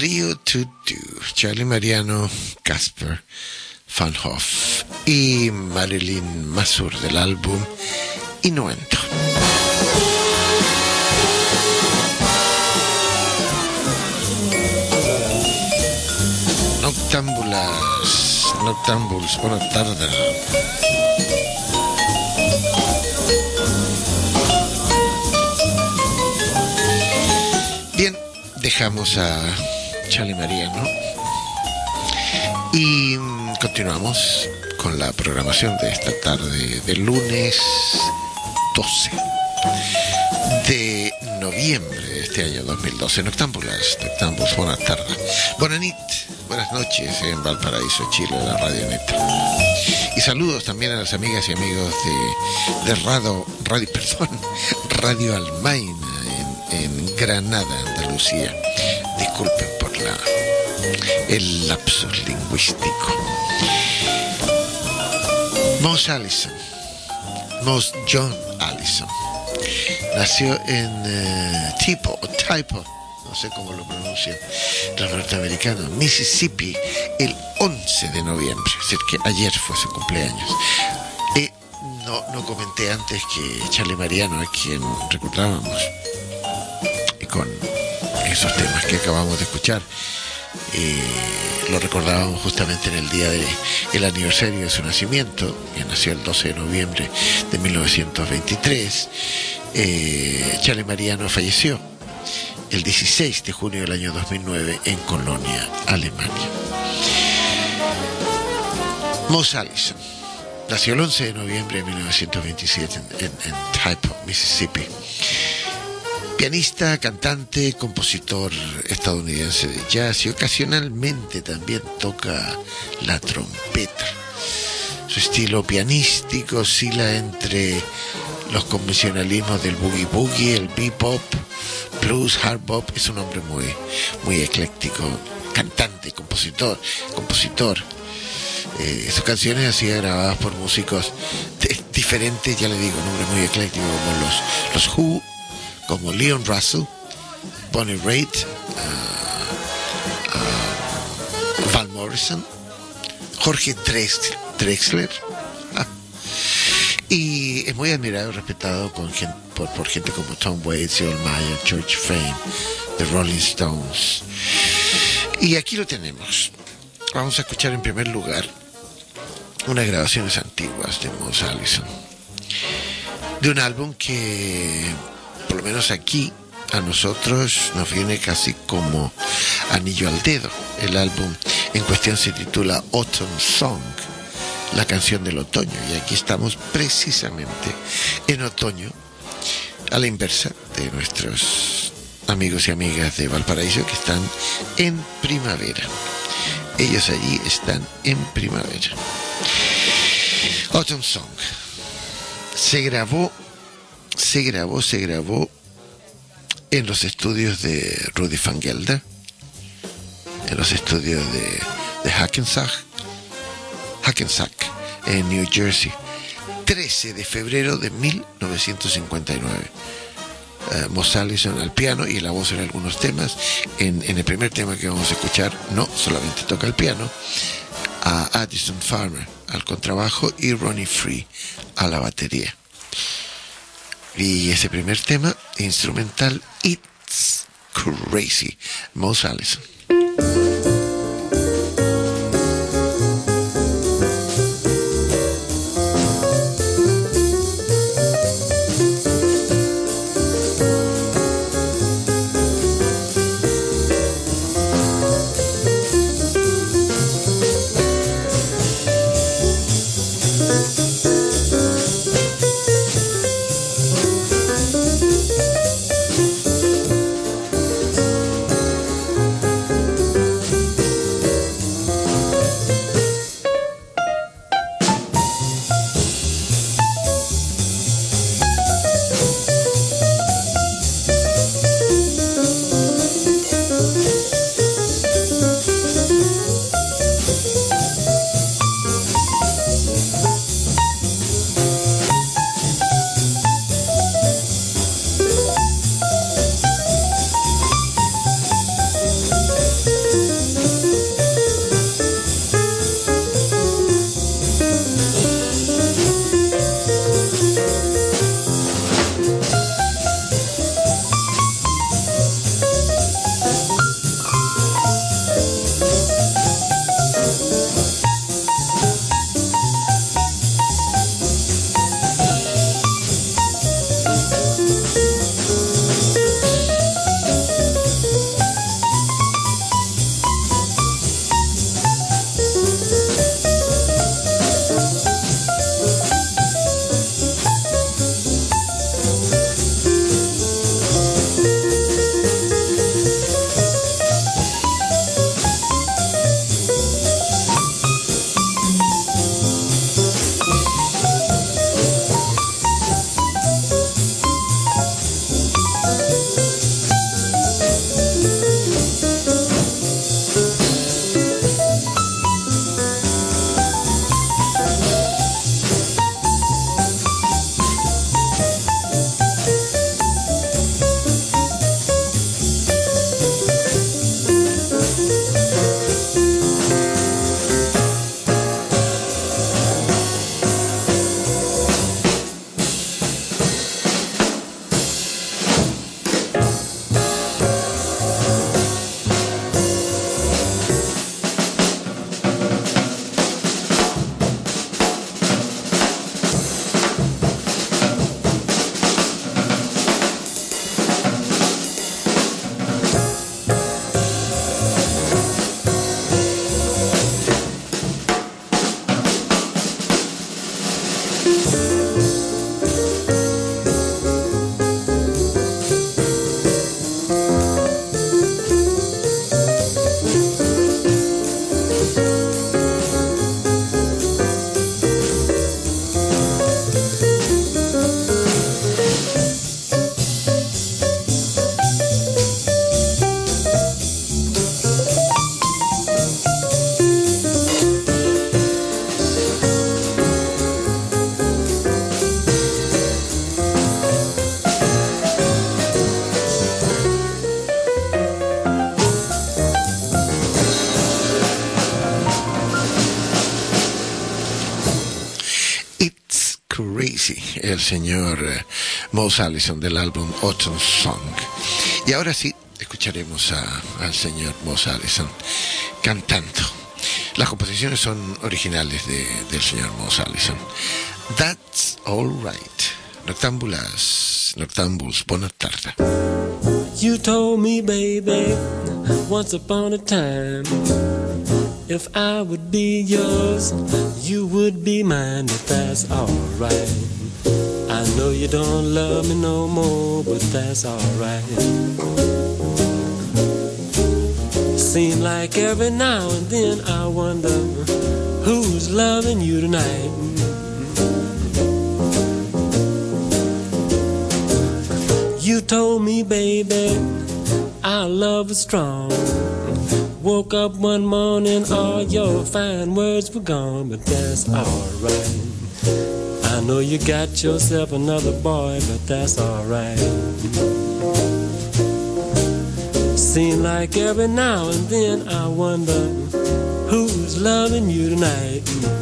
Trio to Do, Charlie Mariano, Casper Van Hoff y Marilyn Mazur del álbum Innuendo. Noctámbulas, noctámbuls, buenas tardes. Bien, dejamos a Charlie Mariano y continuamos con la programación de esta tarde del lunes doce de noviembre de este año dos mil doce. Noctámbulas, noctámbuls, buenas tardes. Buenas nit, buenas noches en Valparaíso, Chile, la Radio Neta. Y saludos también a las amigas y amigos de, de Radio, Radio, perdón, Radio Almaina en, en Granada, Andalucía. Disculpen por la el lapsus lingüístico. Mos Allison, Mos John Allison, nació en uh, Tipo, o Typo, no sé cómo lo pronuncian los norteamericanos, Mississippi, el once de noviembre, es decir, que ayer fue su cumpleaños. Eh, no, no comenté antes que Charlie Mariano, a quien recordábamos, y con esos temas que acabamos de escuchar, eh, lo recordábamos justamente en el día del aniversario de su nacimiento, que nació el doce de noviembre de mil novecientos veintitrés. eh, Charlie Mariano falleció el dieciséis de junio del año dos mil nueve en Colonia, Alemania. Mos Allison nació el once de noviembre de mil novecientos veintisiete en, en, en Typo, Mississippi. Pianista, cantante, compositor estadounidense de jazz y ocasionalmente también toca la trompeta. Su estilo pianístico oscila entre los convencionalismos del boogie boogie, el bebop, blues, hard bop. Es un hombre muy, muy ecléctico, cantante, compositor, compositor. Eh, sus canciones han sido grabadas por músicos de, diferentes, ya le digo, nombres muy eclécticos como los, los Who, como Leon Russell, Bonnie Raitt, uh, uh, Van Morrison, Jorge Drexler, ah, y es muy admirado y respetado con gente, por, por gente como Tom Waits, Earl Meyer, George Fame, The Rolling Stones. Y aquí lo tenemos. Vamos a escuchar en primer lugar unas grabaciones antiguas de Mos Allison, de un álbum que, por lo menos aquí, a nosotros nos viene casi como anillo al dedo. El álbum en cuestión se titula Autumn Song, la canción del otoño, y aquí estamos precisamente en otoño, a la inversa de nuestros amigos y amigas de Valparaíso que están en primavera. Ellos allí están en primavera. Autumn Song se grabó se grabó, se grabó en los estudios de Rudy Van Gelder, en los estudios de, de Hackensack, Hackensack, en New Jersey, trece de febrero de mil novecientos cincuenta y nueve. Uh, Mos Allison al piano y la voz en algunos temas. En, en el primer tema que vamos a escuchar, no solamente toca el piano, a Addison Farmer al contrabajo y Ronnie Free a la batería. Y ese primer tema instrumental, It's Crazy, Mos Allison. el señor eh, Mose Allison del álbum Autumn Song. Y ahora sí, escucharemos a, al señor Mose Allison cantando. Las composiciones son originales de, del señor Mose Allison. That's All Right. Noctámbulas, noctámbuls, buenas tardes. You told me, baby, once upon a time, if I would be yours, you would be mine, but that's alright. I know you don't love me no more, but that's alright. Seem like every now and then I wonder who's loving you tonight. You told me, baby, our love was strong. Woke up one morning, all your fine words were gone, but that's alright. I know you got yourself another boy, but that's alright. Seem like every now and then I wonder who's loving you tonight.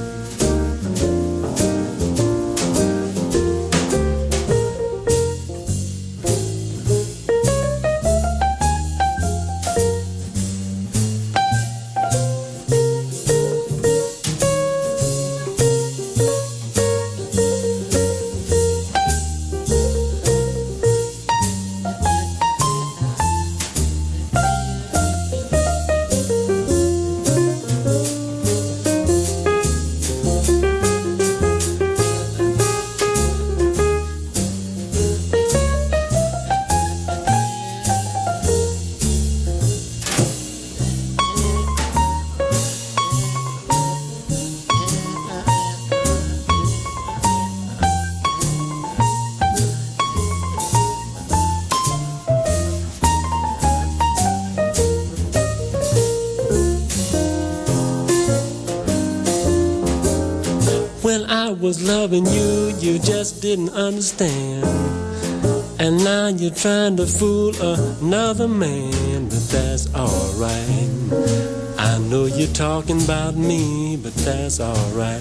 Was loving you, you just didn't understand. And now you're trying to fool another man, but that's alright. I know you're talking about me, but that's alright.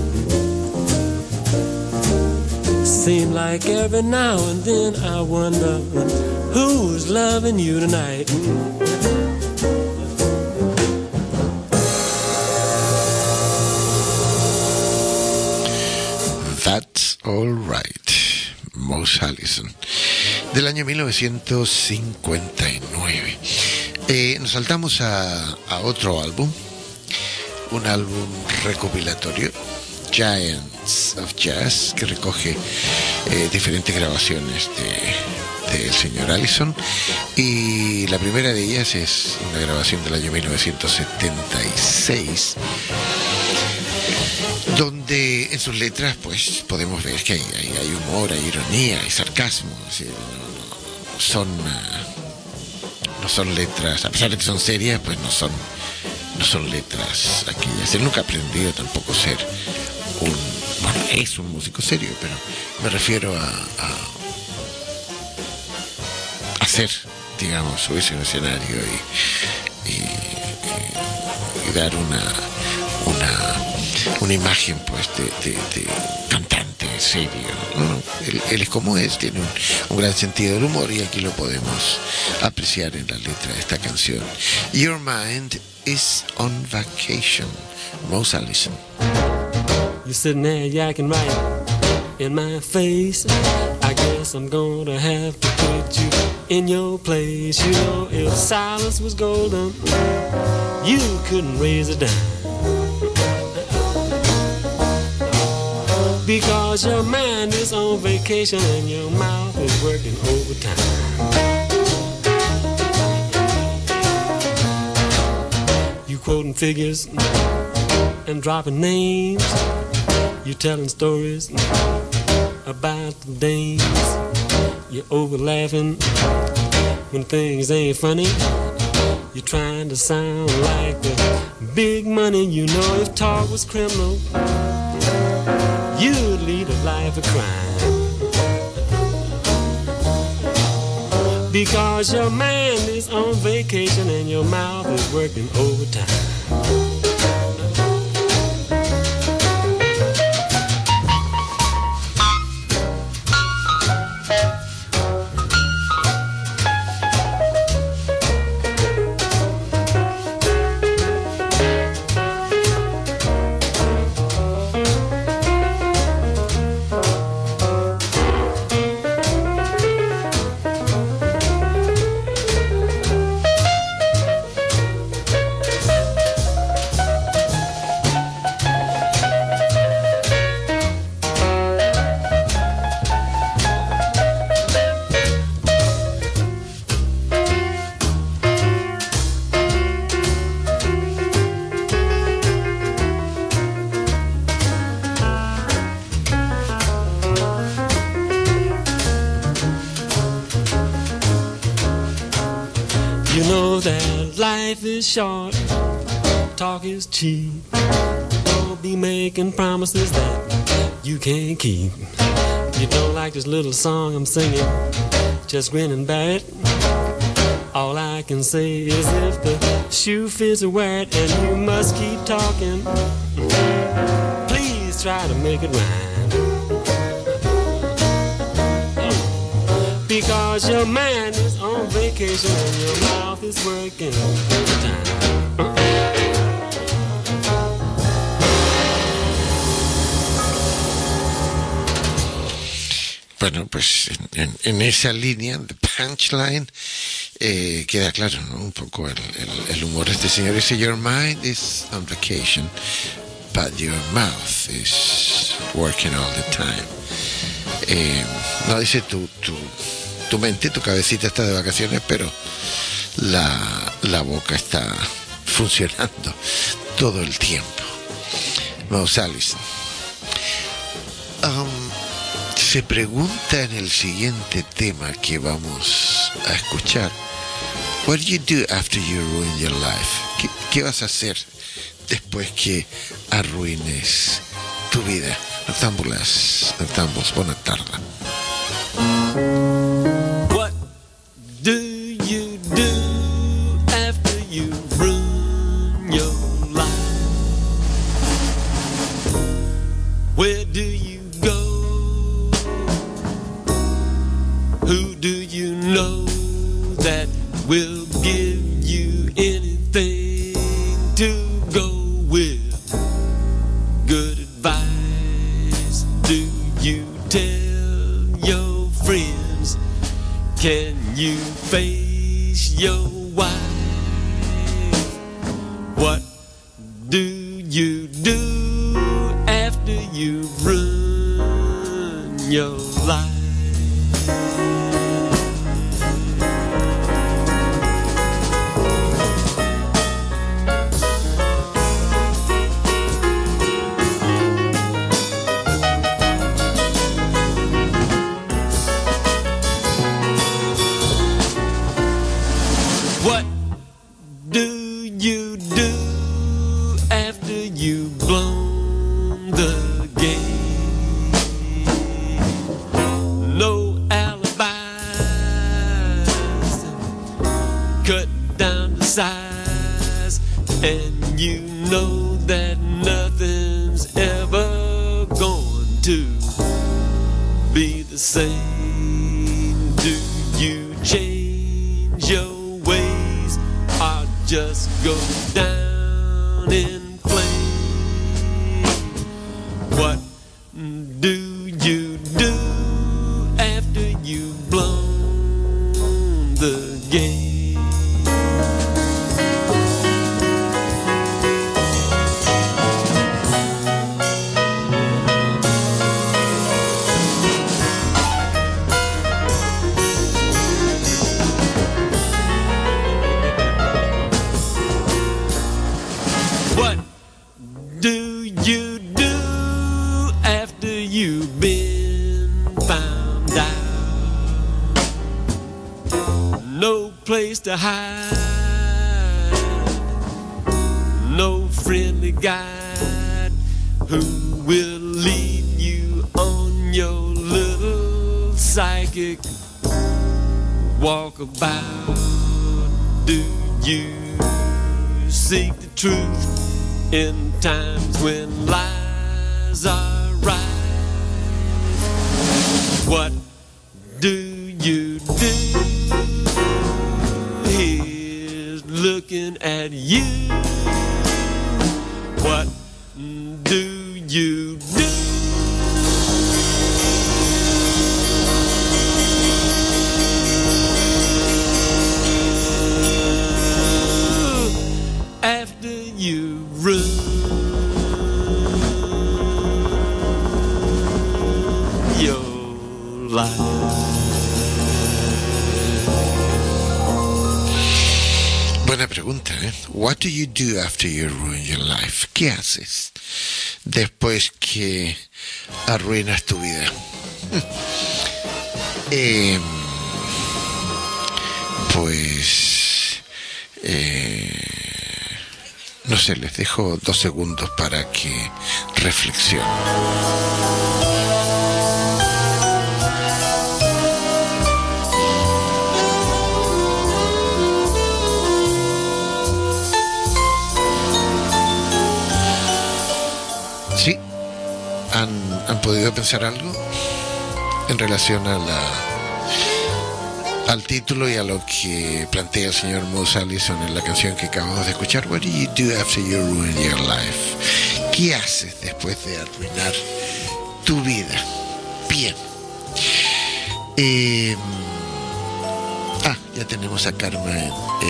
Seem like every now and then I wonder who's loving you tonight. That's All Right, Mose Allison, del año mil novecientos cincuenta y nueve. Eh, nos saltamos a, a otro álbum, un álbum recopilatorio, Giants of Jazz, que recoge eh, diferentes grabaciones de, del señor Allison, y la primera de ellas es una grabación del año mil novecientos setenta y seis, donde en sus letras pues podemos ver que hay, hay, hay humor, hay ironía, hay sarcasmo. ¿Sí? No, no, son uh, no son letras, a pesar de que son serias, pues no son no son letras aquellas. Él nunca ha aprendido tampoco a ser un, bueno, es un músico serio, pero me refiero a, a hacer, digamos, subirse a un escenario y, y, y, y dar una una una imagen pues de, de, de cantante serio, ¿no? Él, él es como es, tiene un, un gran sentido del humor, y aquí lo podemos apreciar en la letra de esta canción. Your mind is on vacation, Mose Allison. You're sitting there yakking right in my face. I guess I'm gonna have to put you in your place. You know, if silence was golden, you couldn't raise a dime. Because your mind is on vacation and your mouth is working overtime. You quoting figures and dropping names. You telling stories about the dames. You're over laughing when things ain't funny. You're trying to sound like the big money. You know, if talk was criminal, you'd lead a life of crime. Because your mind is on vacation and your mouth is working overtime. You know that life is short, talk is cheap. Don't be making promises that you can't keep. You don't like this little song I'm singing, just grin and bear it. All I can say is if the shoe fits, wear it, and you must keep talking. Please try to make it rhyme. Because your mind is on vacation and your mouth is working overtime. Bueno, pues en, en, en esa línea de punchline eh, queda claro, ¿no? Un poco el, el, el humor de este señor. Dice, your mind is on vacation, but your mouth is working all the time. Eh, no, dice tu, tu, tu mente, tu cabecita está de vacaciones, pero la, la boca está funcionando todo el tiempo. Vamos, Alice. Um, se pregunta en el siguiente tema que vamos a escuchar, what do you do after you ruin your life? ¿Qué, qué vas a hacer después que arruines tu vida? Noctámbulas, noctámbulos, buena tarde. What do you do after you ruin your life? Where do you go? Who do you know that will give you anything to go with? Good advice. Do you tell your friends? Can you face your wife? What do you do after you ruin your life? What do you do after you've blown the game? No alibis, cut down to size, and you know that nothing's ever going to be the same. Do you change your ways or just go down in flames? What do you do after you've blown the game? What do you do after you've been found out? No place to hide, no friendly guide who will lead you on your little psychic walkabout. Do you seek the truth in times when lies are right? What do you do? Here's looking at you. What do you do? After you ruin your life. Buena pregunta, ¿eh? What do you do after you ruin your life? ¿Qué haces después que arruinas tu vida? eh, pues Eh, no sé, les dejo dos segundos para que reflexionen. ¿Sí? ¿Han, han podido pensar algo en relación a la, al título y a lo que plantea el señor Moose Allison en la canción que acabamos de escuchar? What do you do after you ruin your life? ¿Qué haces después de arruinar tu vida? Bien. Eh, ah, ya tenemos a Karma en,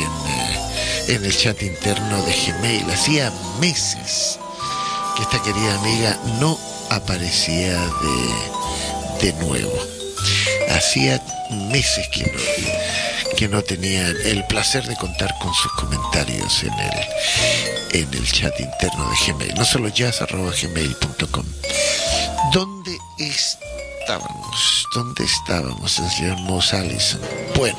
en, en el chat interno de Gmail. Hacía meses que esta querida amiga no aparecía de, de nuevo. Hacía meses que no, que no tenía el placer de contar con sus comentarios en el, en el chat interno de Gmail. No solo jazz arroba gmail punto com. ¿Dónde estábamos? ¿Dónde estábamos, el señor Moose Allison? Bueno,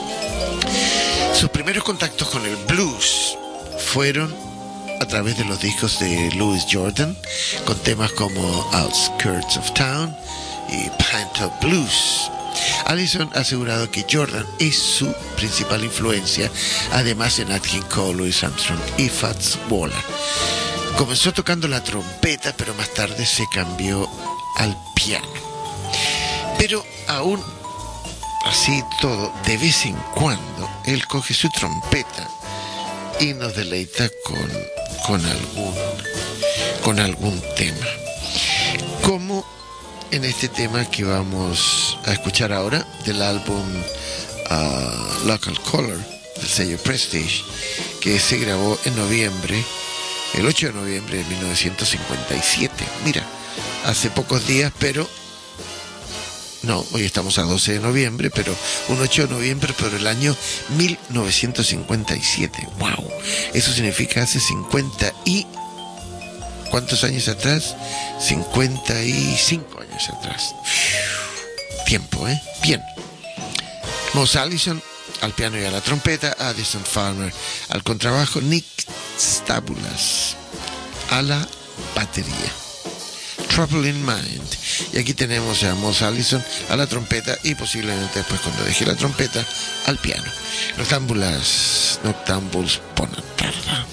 sus primeros contactos con el blues fueron a través de los discos de Louis Jordan, con temas como Outskirts of Town y Pinetop Blues. Allison ha asegurado que Jordan es su principal influencia, además de Nat King Cole, Louis Armstrong y Fats Waller. Comenzó tocando la trompeta, pero más tarde se cambió al piano. Pero aún así todo, de vez en cuando, él coge su trompeta y nos deleita con, con, algún, con algún tema. Como en este tema que vamos a escuchar ahora, del álbum uh, Local Color, del sello Prestige, que se grabó en noviembre, el ocho de noviembre de mil novecientos cincuenta y siete. Mira, hace pocos días, pero... No, hoy estamos a doce de noviembre, pero un ocho de noviembre, pero el año mil novecientos cincuenta y siete. ¡Wow! Eso significa hace cincuenta y... ¿Cuántos años atrás? cincuenta y cinco años atrás. Tiempo, ¿eh? Bien. Moose Allison al piano y a la trompeta, Addison Farmer al contrabajo, Nick Stabulas a la batería. Trouble in Mind. Y aquí tenemos a Moose Allison a la trompeta y posiblemente después, cuando deje la trompeta, al piano. Noctámbulas, Noctámbuls Bonatarda.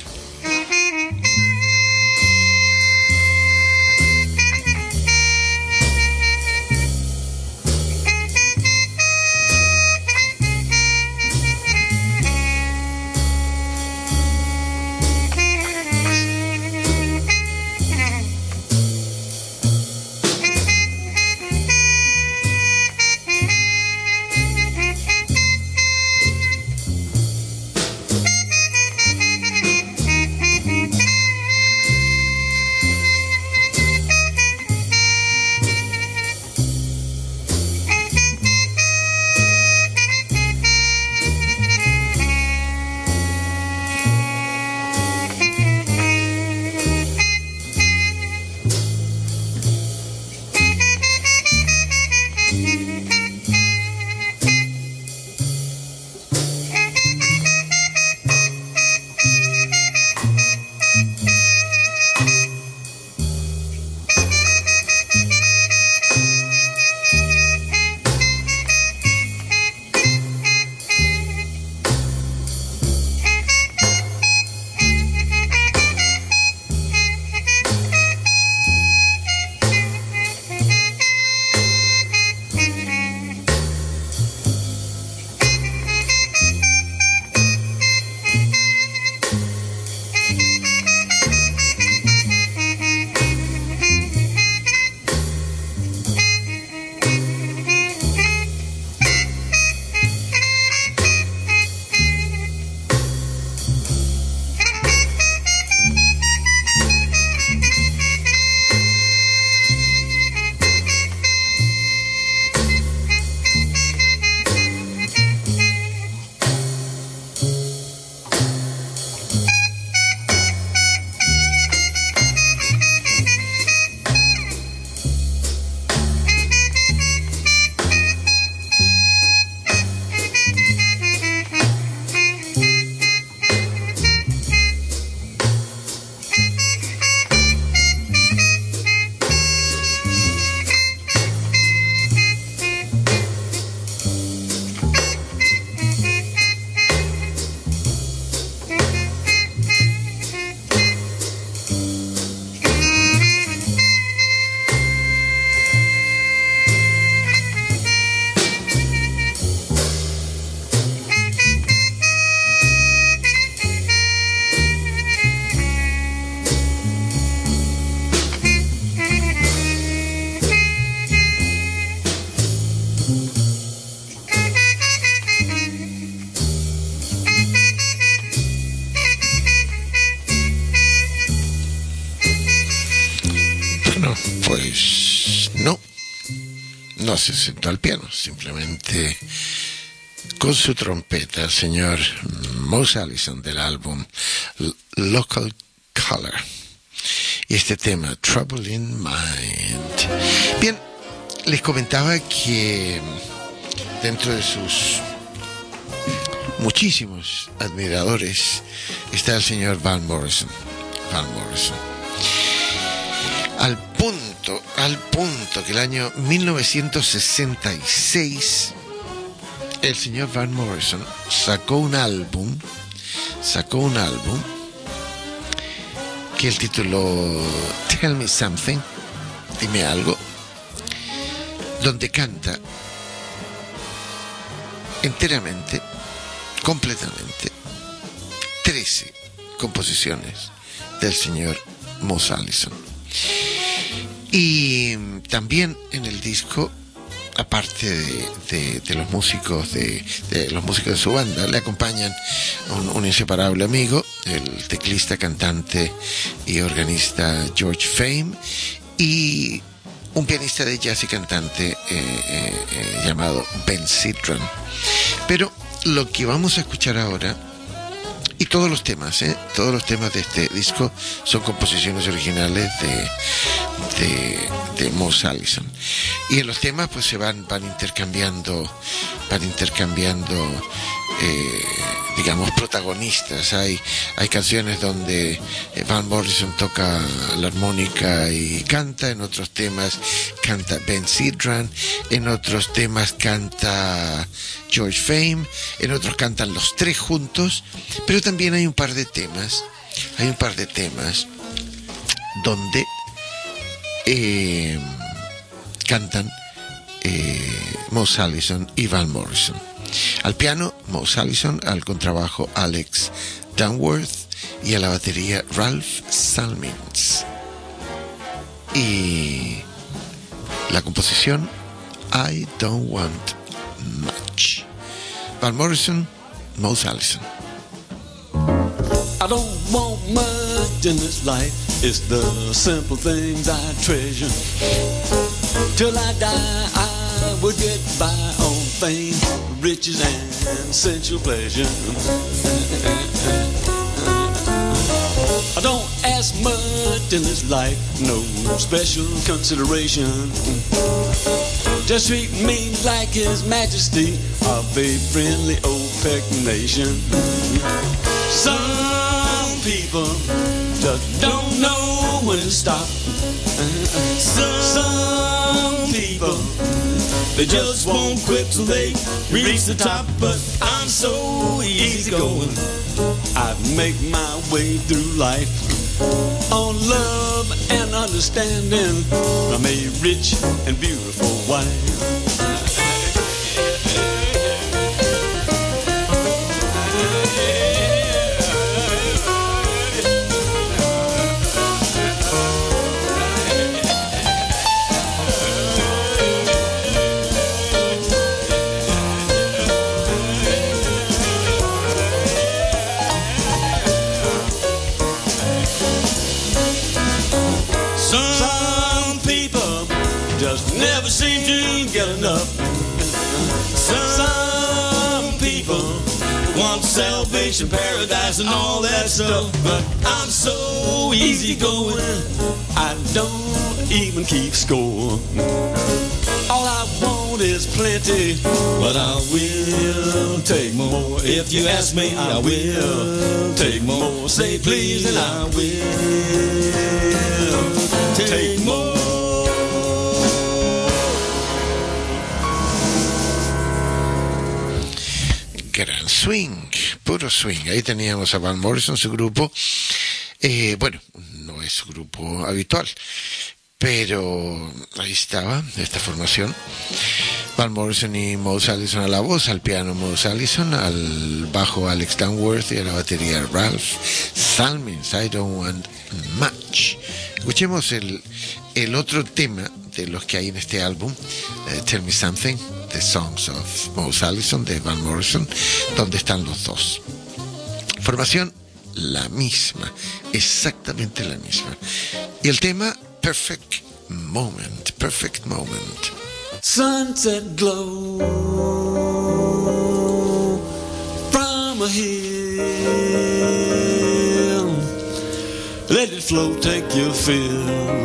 no se sentó al piano, simplemente con su trompeta, el señor Mose Allison, del álbum Local Color. Y este tema, Trouble in Mind. Bien, les comentaba que dentro de sus muchísimos admiradores está el señor Van Morrison. Van Morrison. Al punto, al punto que el año mil novecientos sesenta y seis el señor Van Morrison sacó un álbum, sacó un álbum que él tituló Tell Me Something, dime algo, donde canta enteramente, completamente, trece composiciones del señor Mose Allison. Y también en el disco, aparte de, de, de los músicos de, de los músicos de su banda, le acompañan un, un inseparable amigo, el teclista, cantante y organista George Fame, y un pianista de jazz y cantante eh, eh, eh, llamado Ben Sidran. Pero lo que vamos a escuchar ahora, y todos los temas, ¿eh? todos los temas de este disco son composiciones originales de, de, de Mose Allison. Y en los temas pues se van, van intercambiando, van intercambiando, eh, digamos, protagonistas. Hay, hay canciones donde Van Morrison toca la armónica y canta, en otros temas canta Ben Sidran, en otros temas canta George Fame, en otros cantan los tres juntos, pero también hay un par de temas, hay un par de temas donde eh, cantan eh, Mose Allison y Van Morrison. Al piano Mose Allison, al contrabajo Alex Dunworth y a la batería Ralph Salmins. Y la composición I Don't Want Much. Van Morrison, Mose Allison. I don't want much in this life. It's the simple things I treasure. Till I die, I will get by on fame, riches, and sensual pleasure. I don't ask much in this life, no special consideration. Just treat me like His Majesty of a friendly OPEC nation. Some people just don't know when to stop. Some people, they just won't quit till they reach the top. But I'm so easy going, I make my way through life on love and understanding from a rich and beautiful wife. Seem to get enough. Some people want salvation, paradise, and all that stuff. But I'm so easy going, I don't even keep score. All I want is plenty, but I will take more. If you ask me, I will take more. Say please, and I will take more. Gran swing, puro swing. Ahí teníamos a Van Morrison, su grupo. Eh, bueno, no es su grupo habitual, pero ahí estaba, esta formación. Van Morrison y Mose Allison a la voz, al piano Mose Allison, al bajo Alex Dunworth y a la batería Ralph Salmins. I Don't Want Much. Escuchemos el, el otro tema de los que hay en este álbum, uh, Tell Me Something, The Songs of Mose Allison, de Van Morrison, donde están los dos. Formación la misma, exactamente la misma. Y el tema Perfect Moment, Perfect Moment. Sunset glow from a hill. Let it flow, take your fill.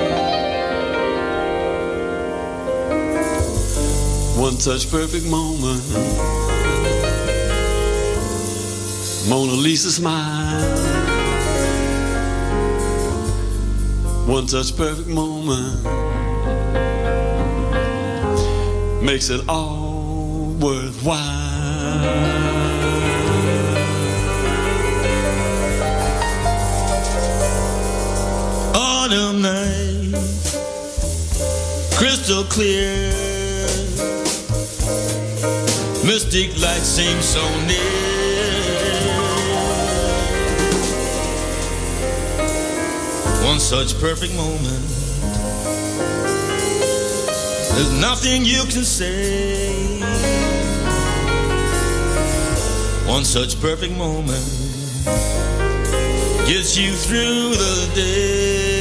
One such perfect moment, Mona Lisa smile. One such perfect moment makes it all worthwhile. Autumn night, crystal clear, mystic light seems so near. One such perfect moment, there's nothing you can say. One such perfect moment gets you through the day.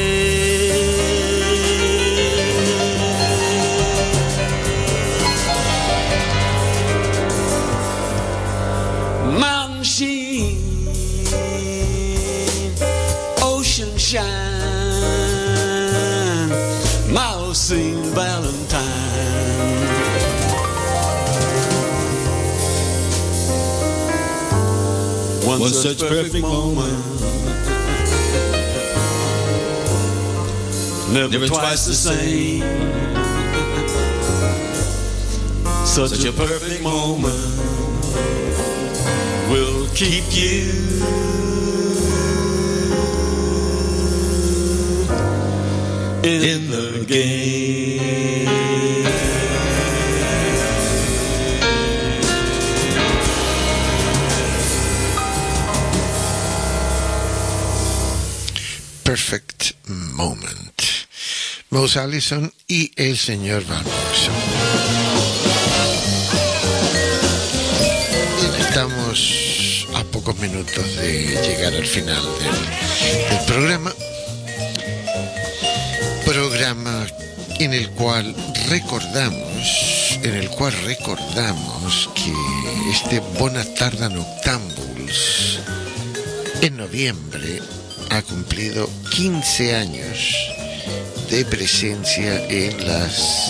Mountain sheen, ocean shine, mild Saint Valentine. One, One such, such perfect, perfect moment, never, never twice, twice the same. Such, such a perfect moment will keep you in, in the game. Perfect Moment. Mose Allison y el señor Van Morrison. Estamos a pocos minutos de llegar al final del, del programa. Programa en el cual recordamos, en el cual recordamos que este Bonatarda Noctambuls en noviembre ha cumplido quince años de presencia en las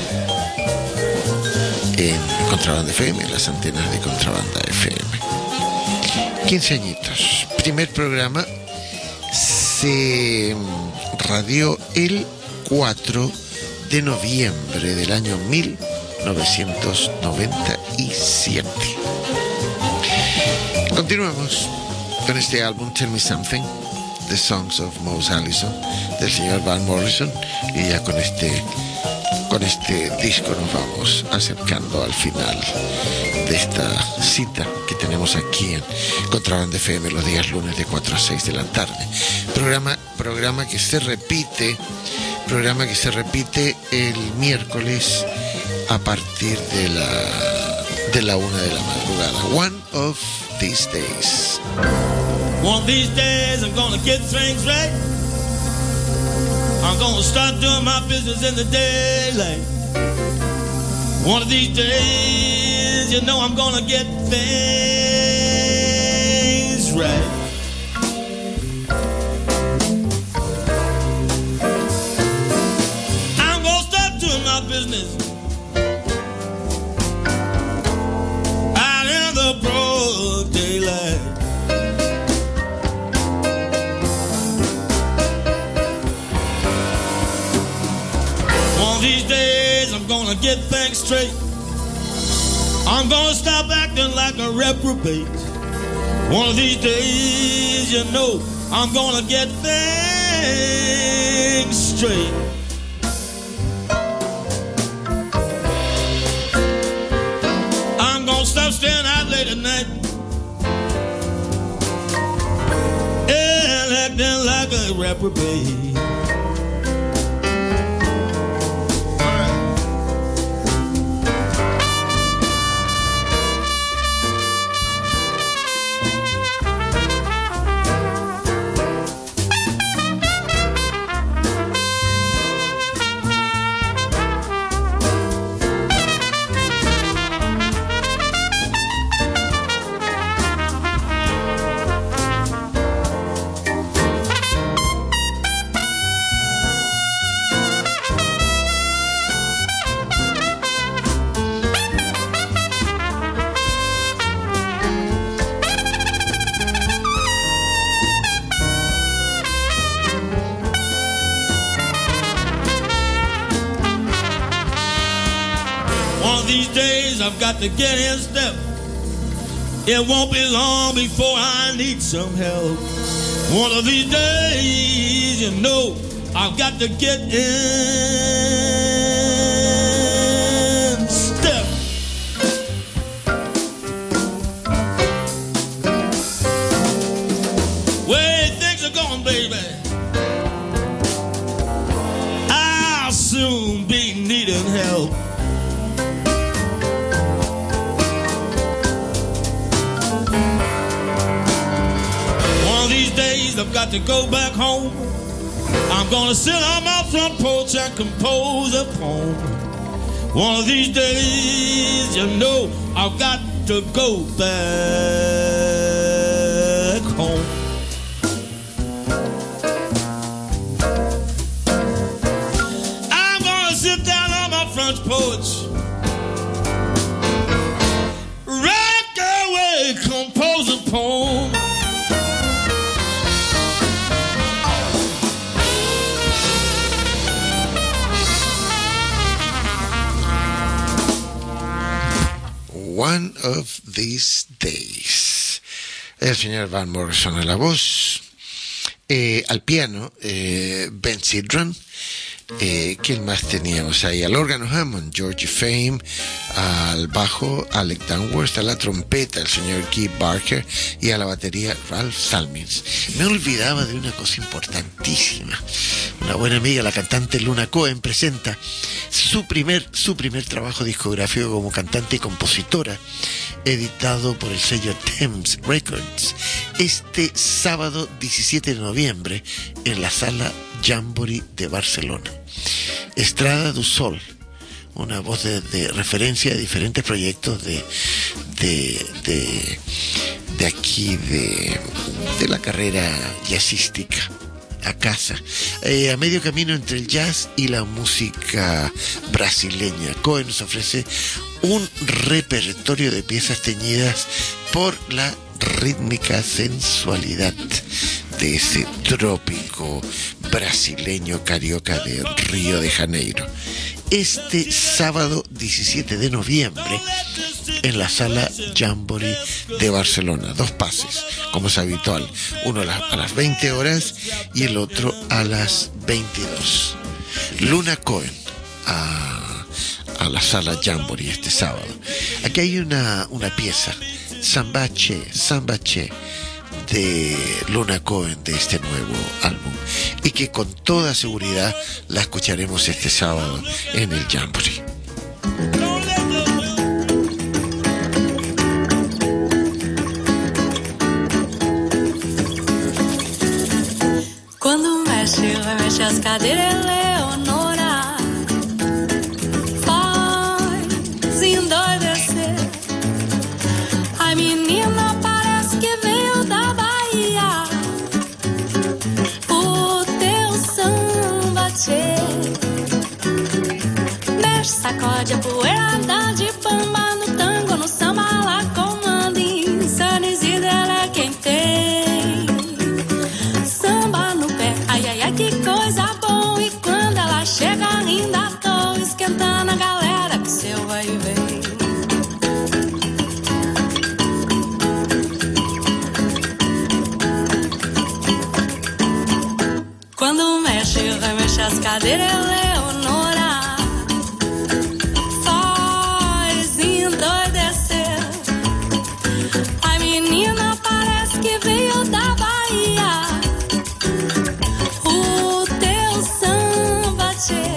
en Contrabanda F M, en las antenas de Contrabanda F M. quince añitos. Primer programa se radió el cuatro de noviembre del año mil novecientos noventa y siete. Continuamos con este álbum Tell Me Something, The Songs of Mose Allison, del señor Van Morrison, y ya con este con este disco nos vamos acercando al final de esta cita que tenemos aquí en Contrabanda F M los días lunes de cuatro a seis de la tarde. Programa, programa que se repite, programa que se repite el miércoles a partir de la de la una de la madrugada. One of these days. One of these days I'm gonna get things right. I'm gonna start doing my business in the daylight. One of these days, you know I'm gonna get things right. I'm gonna start doing my business out in the broad daylight. These days I'm gonna get things straight. I'm gonna stop acting like a reprobate. One of these days, you know, I'm gonna get things straight. I'm gonna stop staying out late at night and acting like a reprobate. I've got to get in step. It won't be long before I need some help. One of these days, you know, I've got to get in step. Way things are going, baby, I'll soon be needing help. One of these days I've got to go back home. I'm gonna sit on my front porch and compose a poem. One of these days, you know, I've got to go back home. I'm gonna sit down on my front porch, right away, compose a poem. One of These Days. El señor Van Morrison en la voz, eh, al piano eh, Ben Sidran, eh, ¿quién más teníamos ahí? Al órgano Hammond, Georgie Fame, al bajo Alec Dunworth, a la trompeta el señor Guy Barker y a la batería Ralph Salmins. Me olvidaba de una cosa importantísima. Una buena amiga, la cantante Luna Cohen, presenta su primer, su primer trabajo discográfico como cantante y compositora, editado por el sello Thames Records, este sábado diecisiete de noviembre en la Sala Jamboree de Barcelona. Estrada du Sol, una voz de, de referencia a diferentes proyectos de de, de, de aquí, de, de la carrera jazzística. A casa, eh, a medio camino entre el jazz y la música brasileña. Cohen nos ofrece un repertorio de piezas teñidas por la rítmica sensualidad de ese trópico brasileño carioca de Río de Janeiro. Este sábado diecisiete de noviembre en la Sala Jamboree de Barcelona. Dos pases, como es habitual. Uno a las, a las veinte horas y el otro a las veintidós. Luna Cohen a, a la Sala Jamboree este sábado. Aquí hay una, una pieza, Samba Che, Samba Che, de Luna Cohen, de este nuevo álbum, y que con toda seguridad la escucharemos este sábado en el Jamboree. Quando mexe, remexe as cadeiras, Eleonora faz endoidecer. A menina parece que veio da Bahia. O teu samba, tchê, mexe, sacode a poeira, anda de bamba no tango, no samba, lá comanda insanes e dela é quem tem. Samba no pé, ai ai ai que coisa boa. E quando ela chega ainda tô esquentando a galera que seu vai e vem. Quando mexe, remexe as cadeiras, Eleonora faz endoidecer. A menina parece que veio da Bahia. O teu samba, tchê,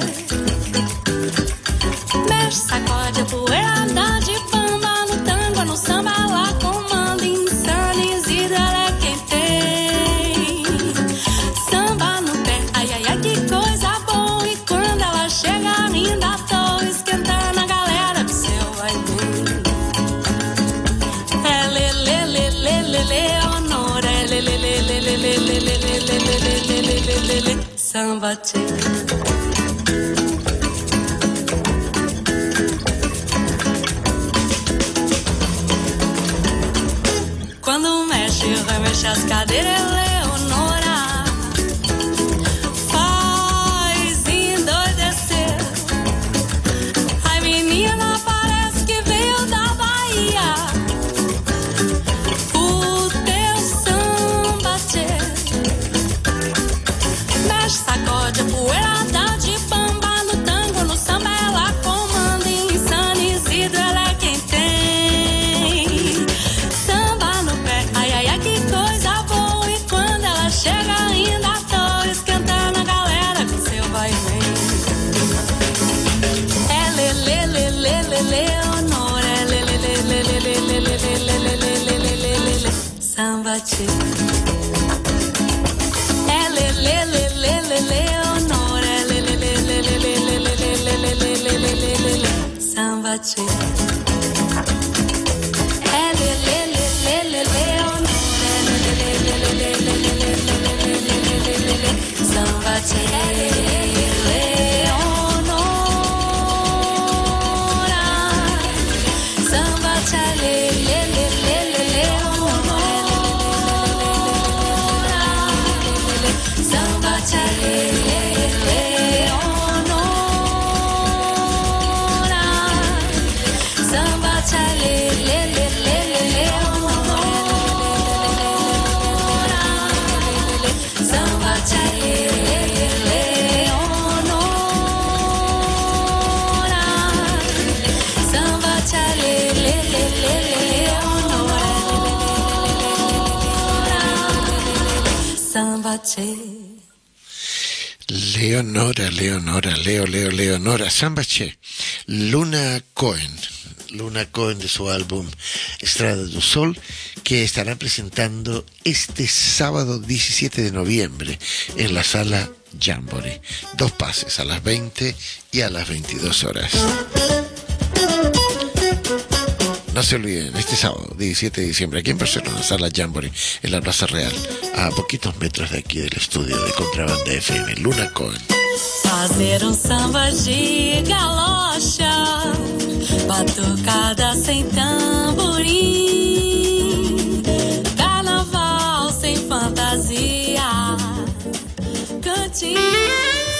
mexe, sacode a poeira, anda de bamba no tango, no samba, lá comanda insanes e dela é quem tem. Samba no pé, ai ai ai que coisa boa. E quando ela chega ainda tô esquentando a galera que seu vai ver. É lê lê lê lê lê Leonora, é lê lê lê lê lê lê lê lê lê lê lê lê lê lê samba tchê. Quando mexe, remexe as cadeiras, Eleonora faz endoidecer. A menina parece que veio samba che. É le le le le le Leonora, le le le le le le le le le le le le le le le samba che. É le le le le le Leonora, le le le le le le le le le le le samba che. Leonora, samba che le le le le le Leonora, samba che le le Leonora, samba che le le le le Leonora, samba che le Leonora, samba che le le le Leonora, samba che. Leonora, Leonora, Leo, Leo, Leonora, Samba che. Luna Cohen, Luna Cohen de su álbum Estrada do Sol, que estará presentando este sábado diecisiete de noviembre en la sala Jamboree. Dos pases, a las veinte y a las veintidós horas. No se olviden, este sábado, diecisiete de diciembre, aquí en Barcelona, sala Jamboree, en la Plaza Real, a poquitos metros de aquí del estudio de Contrabanda F M, Luna Cohen. Fazer um samba de galocha, batucada sem tamborim, carnaval sem fantasia, cantinho.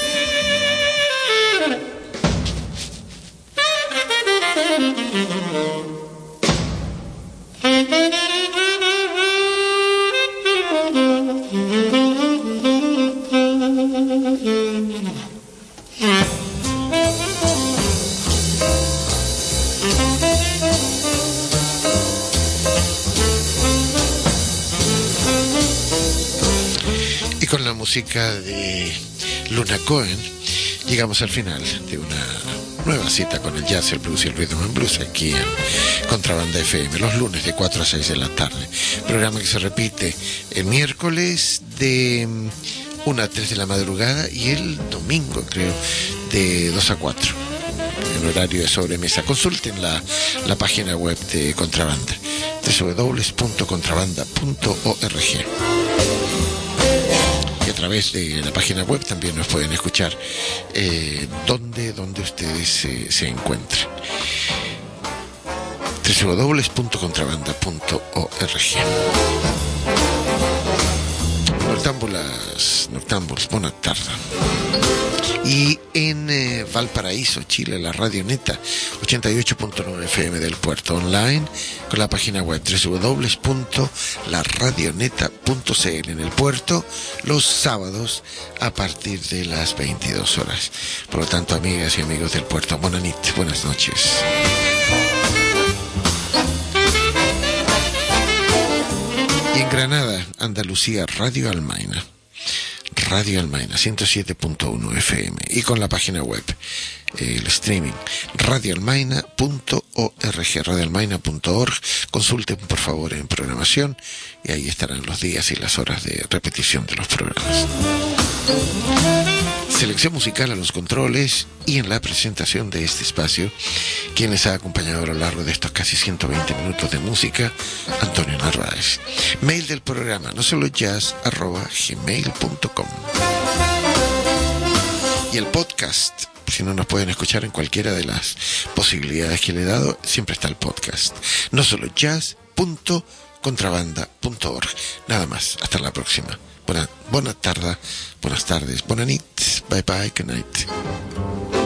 Y con la música de Luna Cohen llegamos al final de una nueva cita con el jazz, el blues y el rhythm and blues aquí en Contrabanda F M, los lunes de cuatro a seis de la tarde. Programa que se repite el miércoles de una a tres de la madrugada y el domingo, creo, de dos a cuatro, en horario de sobremesa. Consulten la, la página web de Contrabanda, doble u doble u doble u punto contrabanda punto org. Y a través de la página web también nos pueden escuchar eh, donde, donde ustedes se, se encuentren. doble u doble u doble u punto contrabanda punto org. Noctámbulas, noctámbulos, buena tarde. Y en eh, Valparaíso, Chile, la Radio Neta ochenta y ocho punto nueve F M del Puerto, online con la página web doble u doble u doble u punto la radio neta punto c l en el Puerto, los sábados a partir de las veintidós horas. Por lo tanto, amigas y amigos del Puerto, buenas noches, buenas noches. Y en Granada, Andalucía, Radio Almaina. Radio Almaina, ciento siete punto uno F M. Y con la página web, el streaming, radio almaina punto org, radio almaina punto org. Consulten, por favor, en programación y ahí estarán los días y las horas de repetición de los programas. Selección musical a los controles y en la presentación de este espacio, quien les ha acompañado a lo largo de estos casi ciento veinte minutos de música, Antonio Narváez. Mail del programa, no solo jazz, arroba gmail punto com. Y el podcast, si no nos pueden escuchar en cualquiera de las posibilidades que le he dado, siempre está el podcast. No solo jazz punto contrabanda punto org. Nada más, hasta la próxima. Buena, buena tarde, buenas tardes, buena nit, bye bye, good night.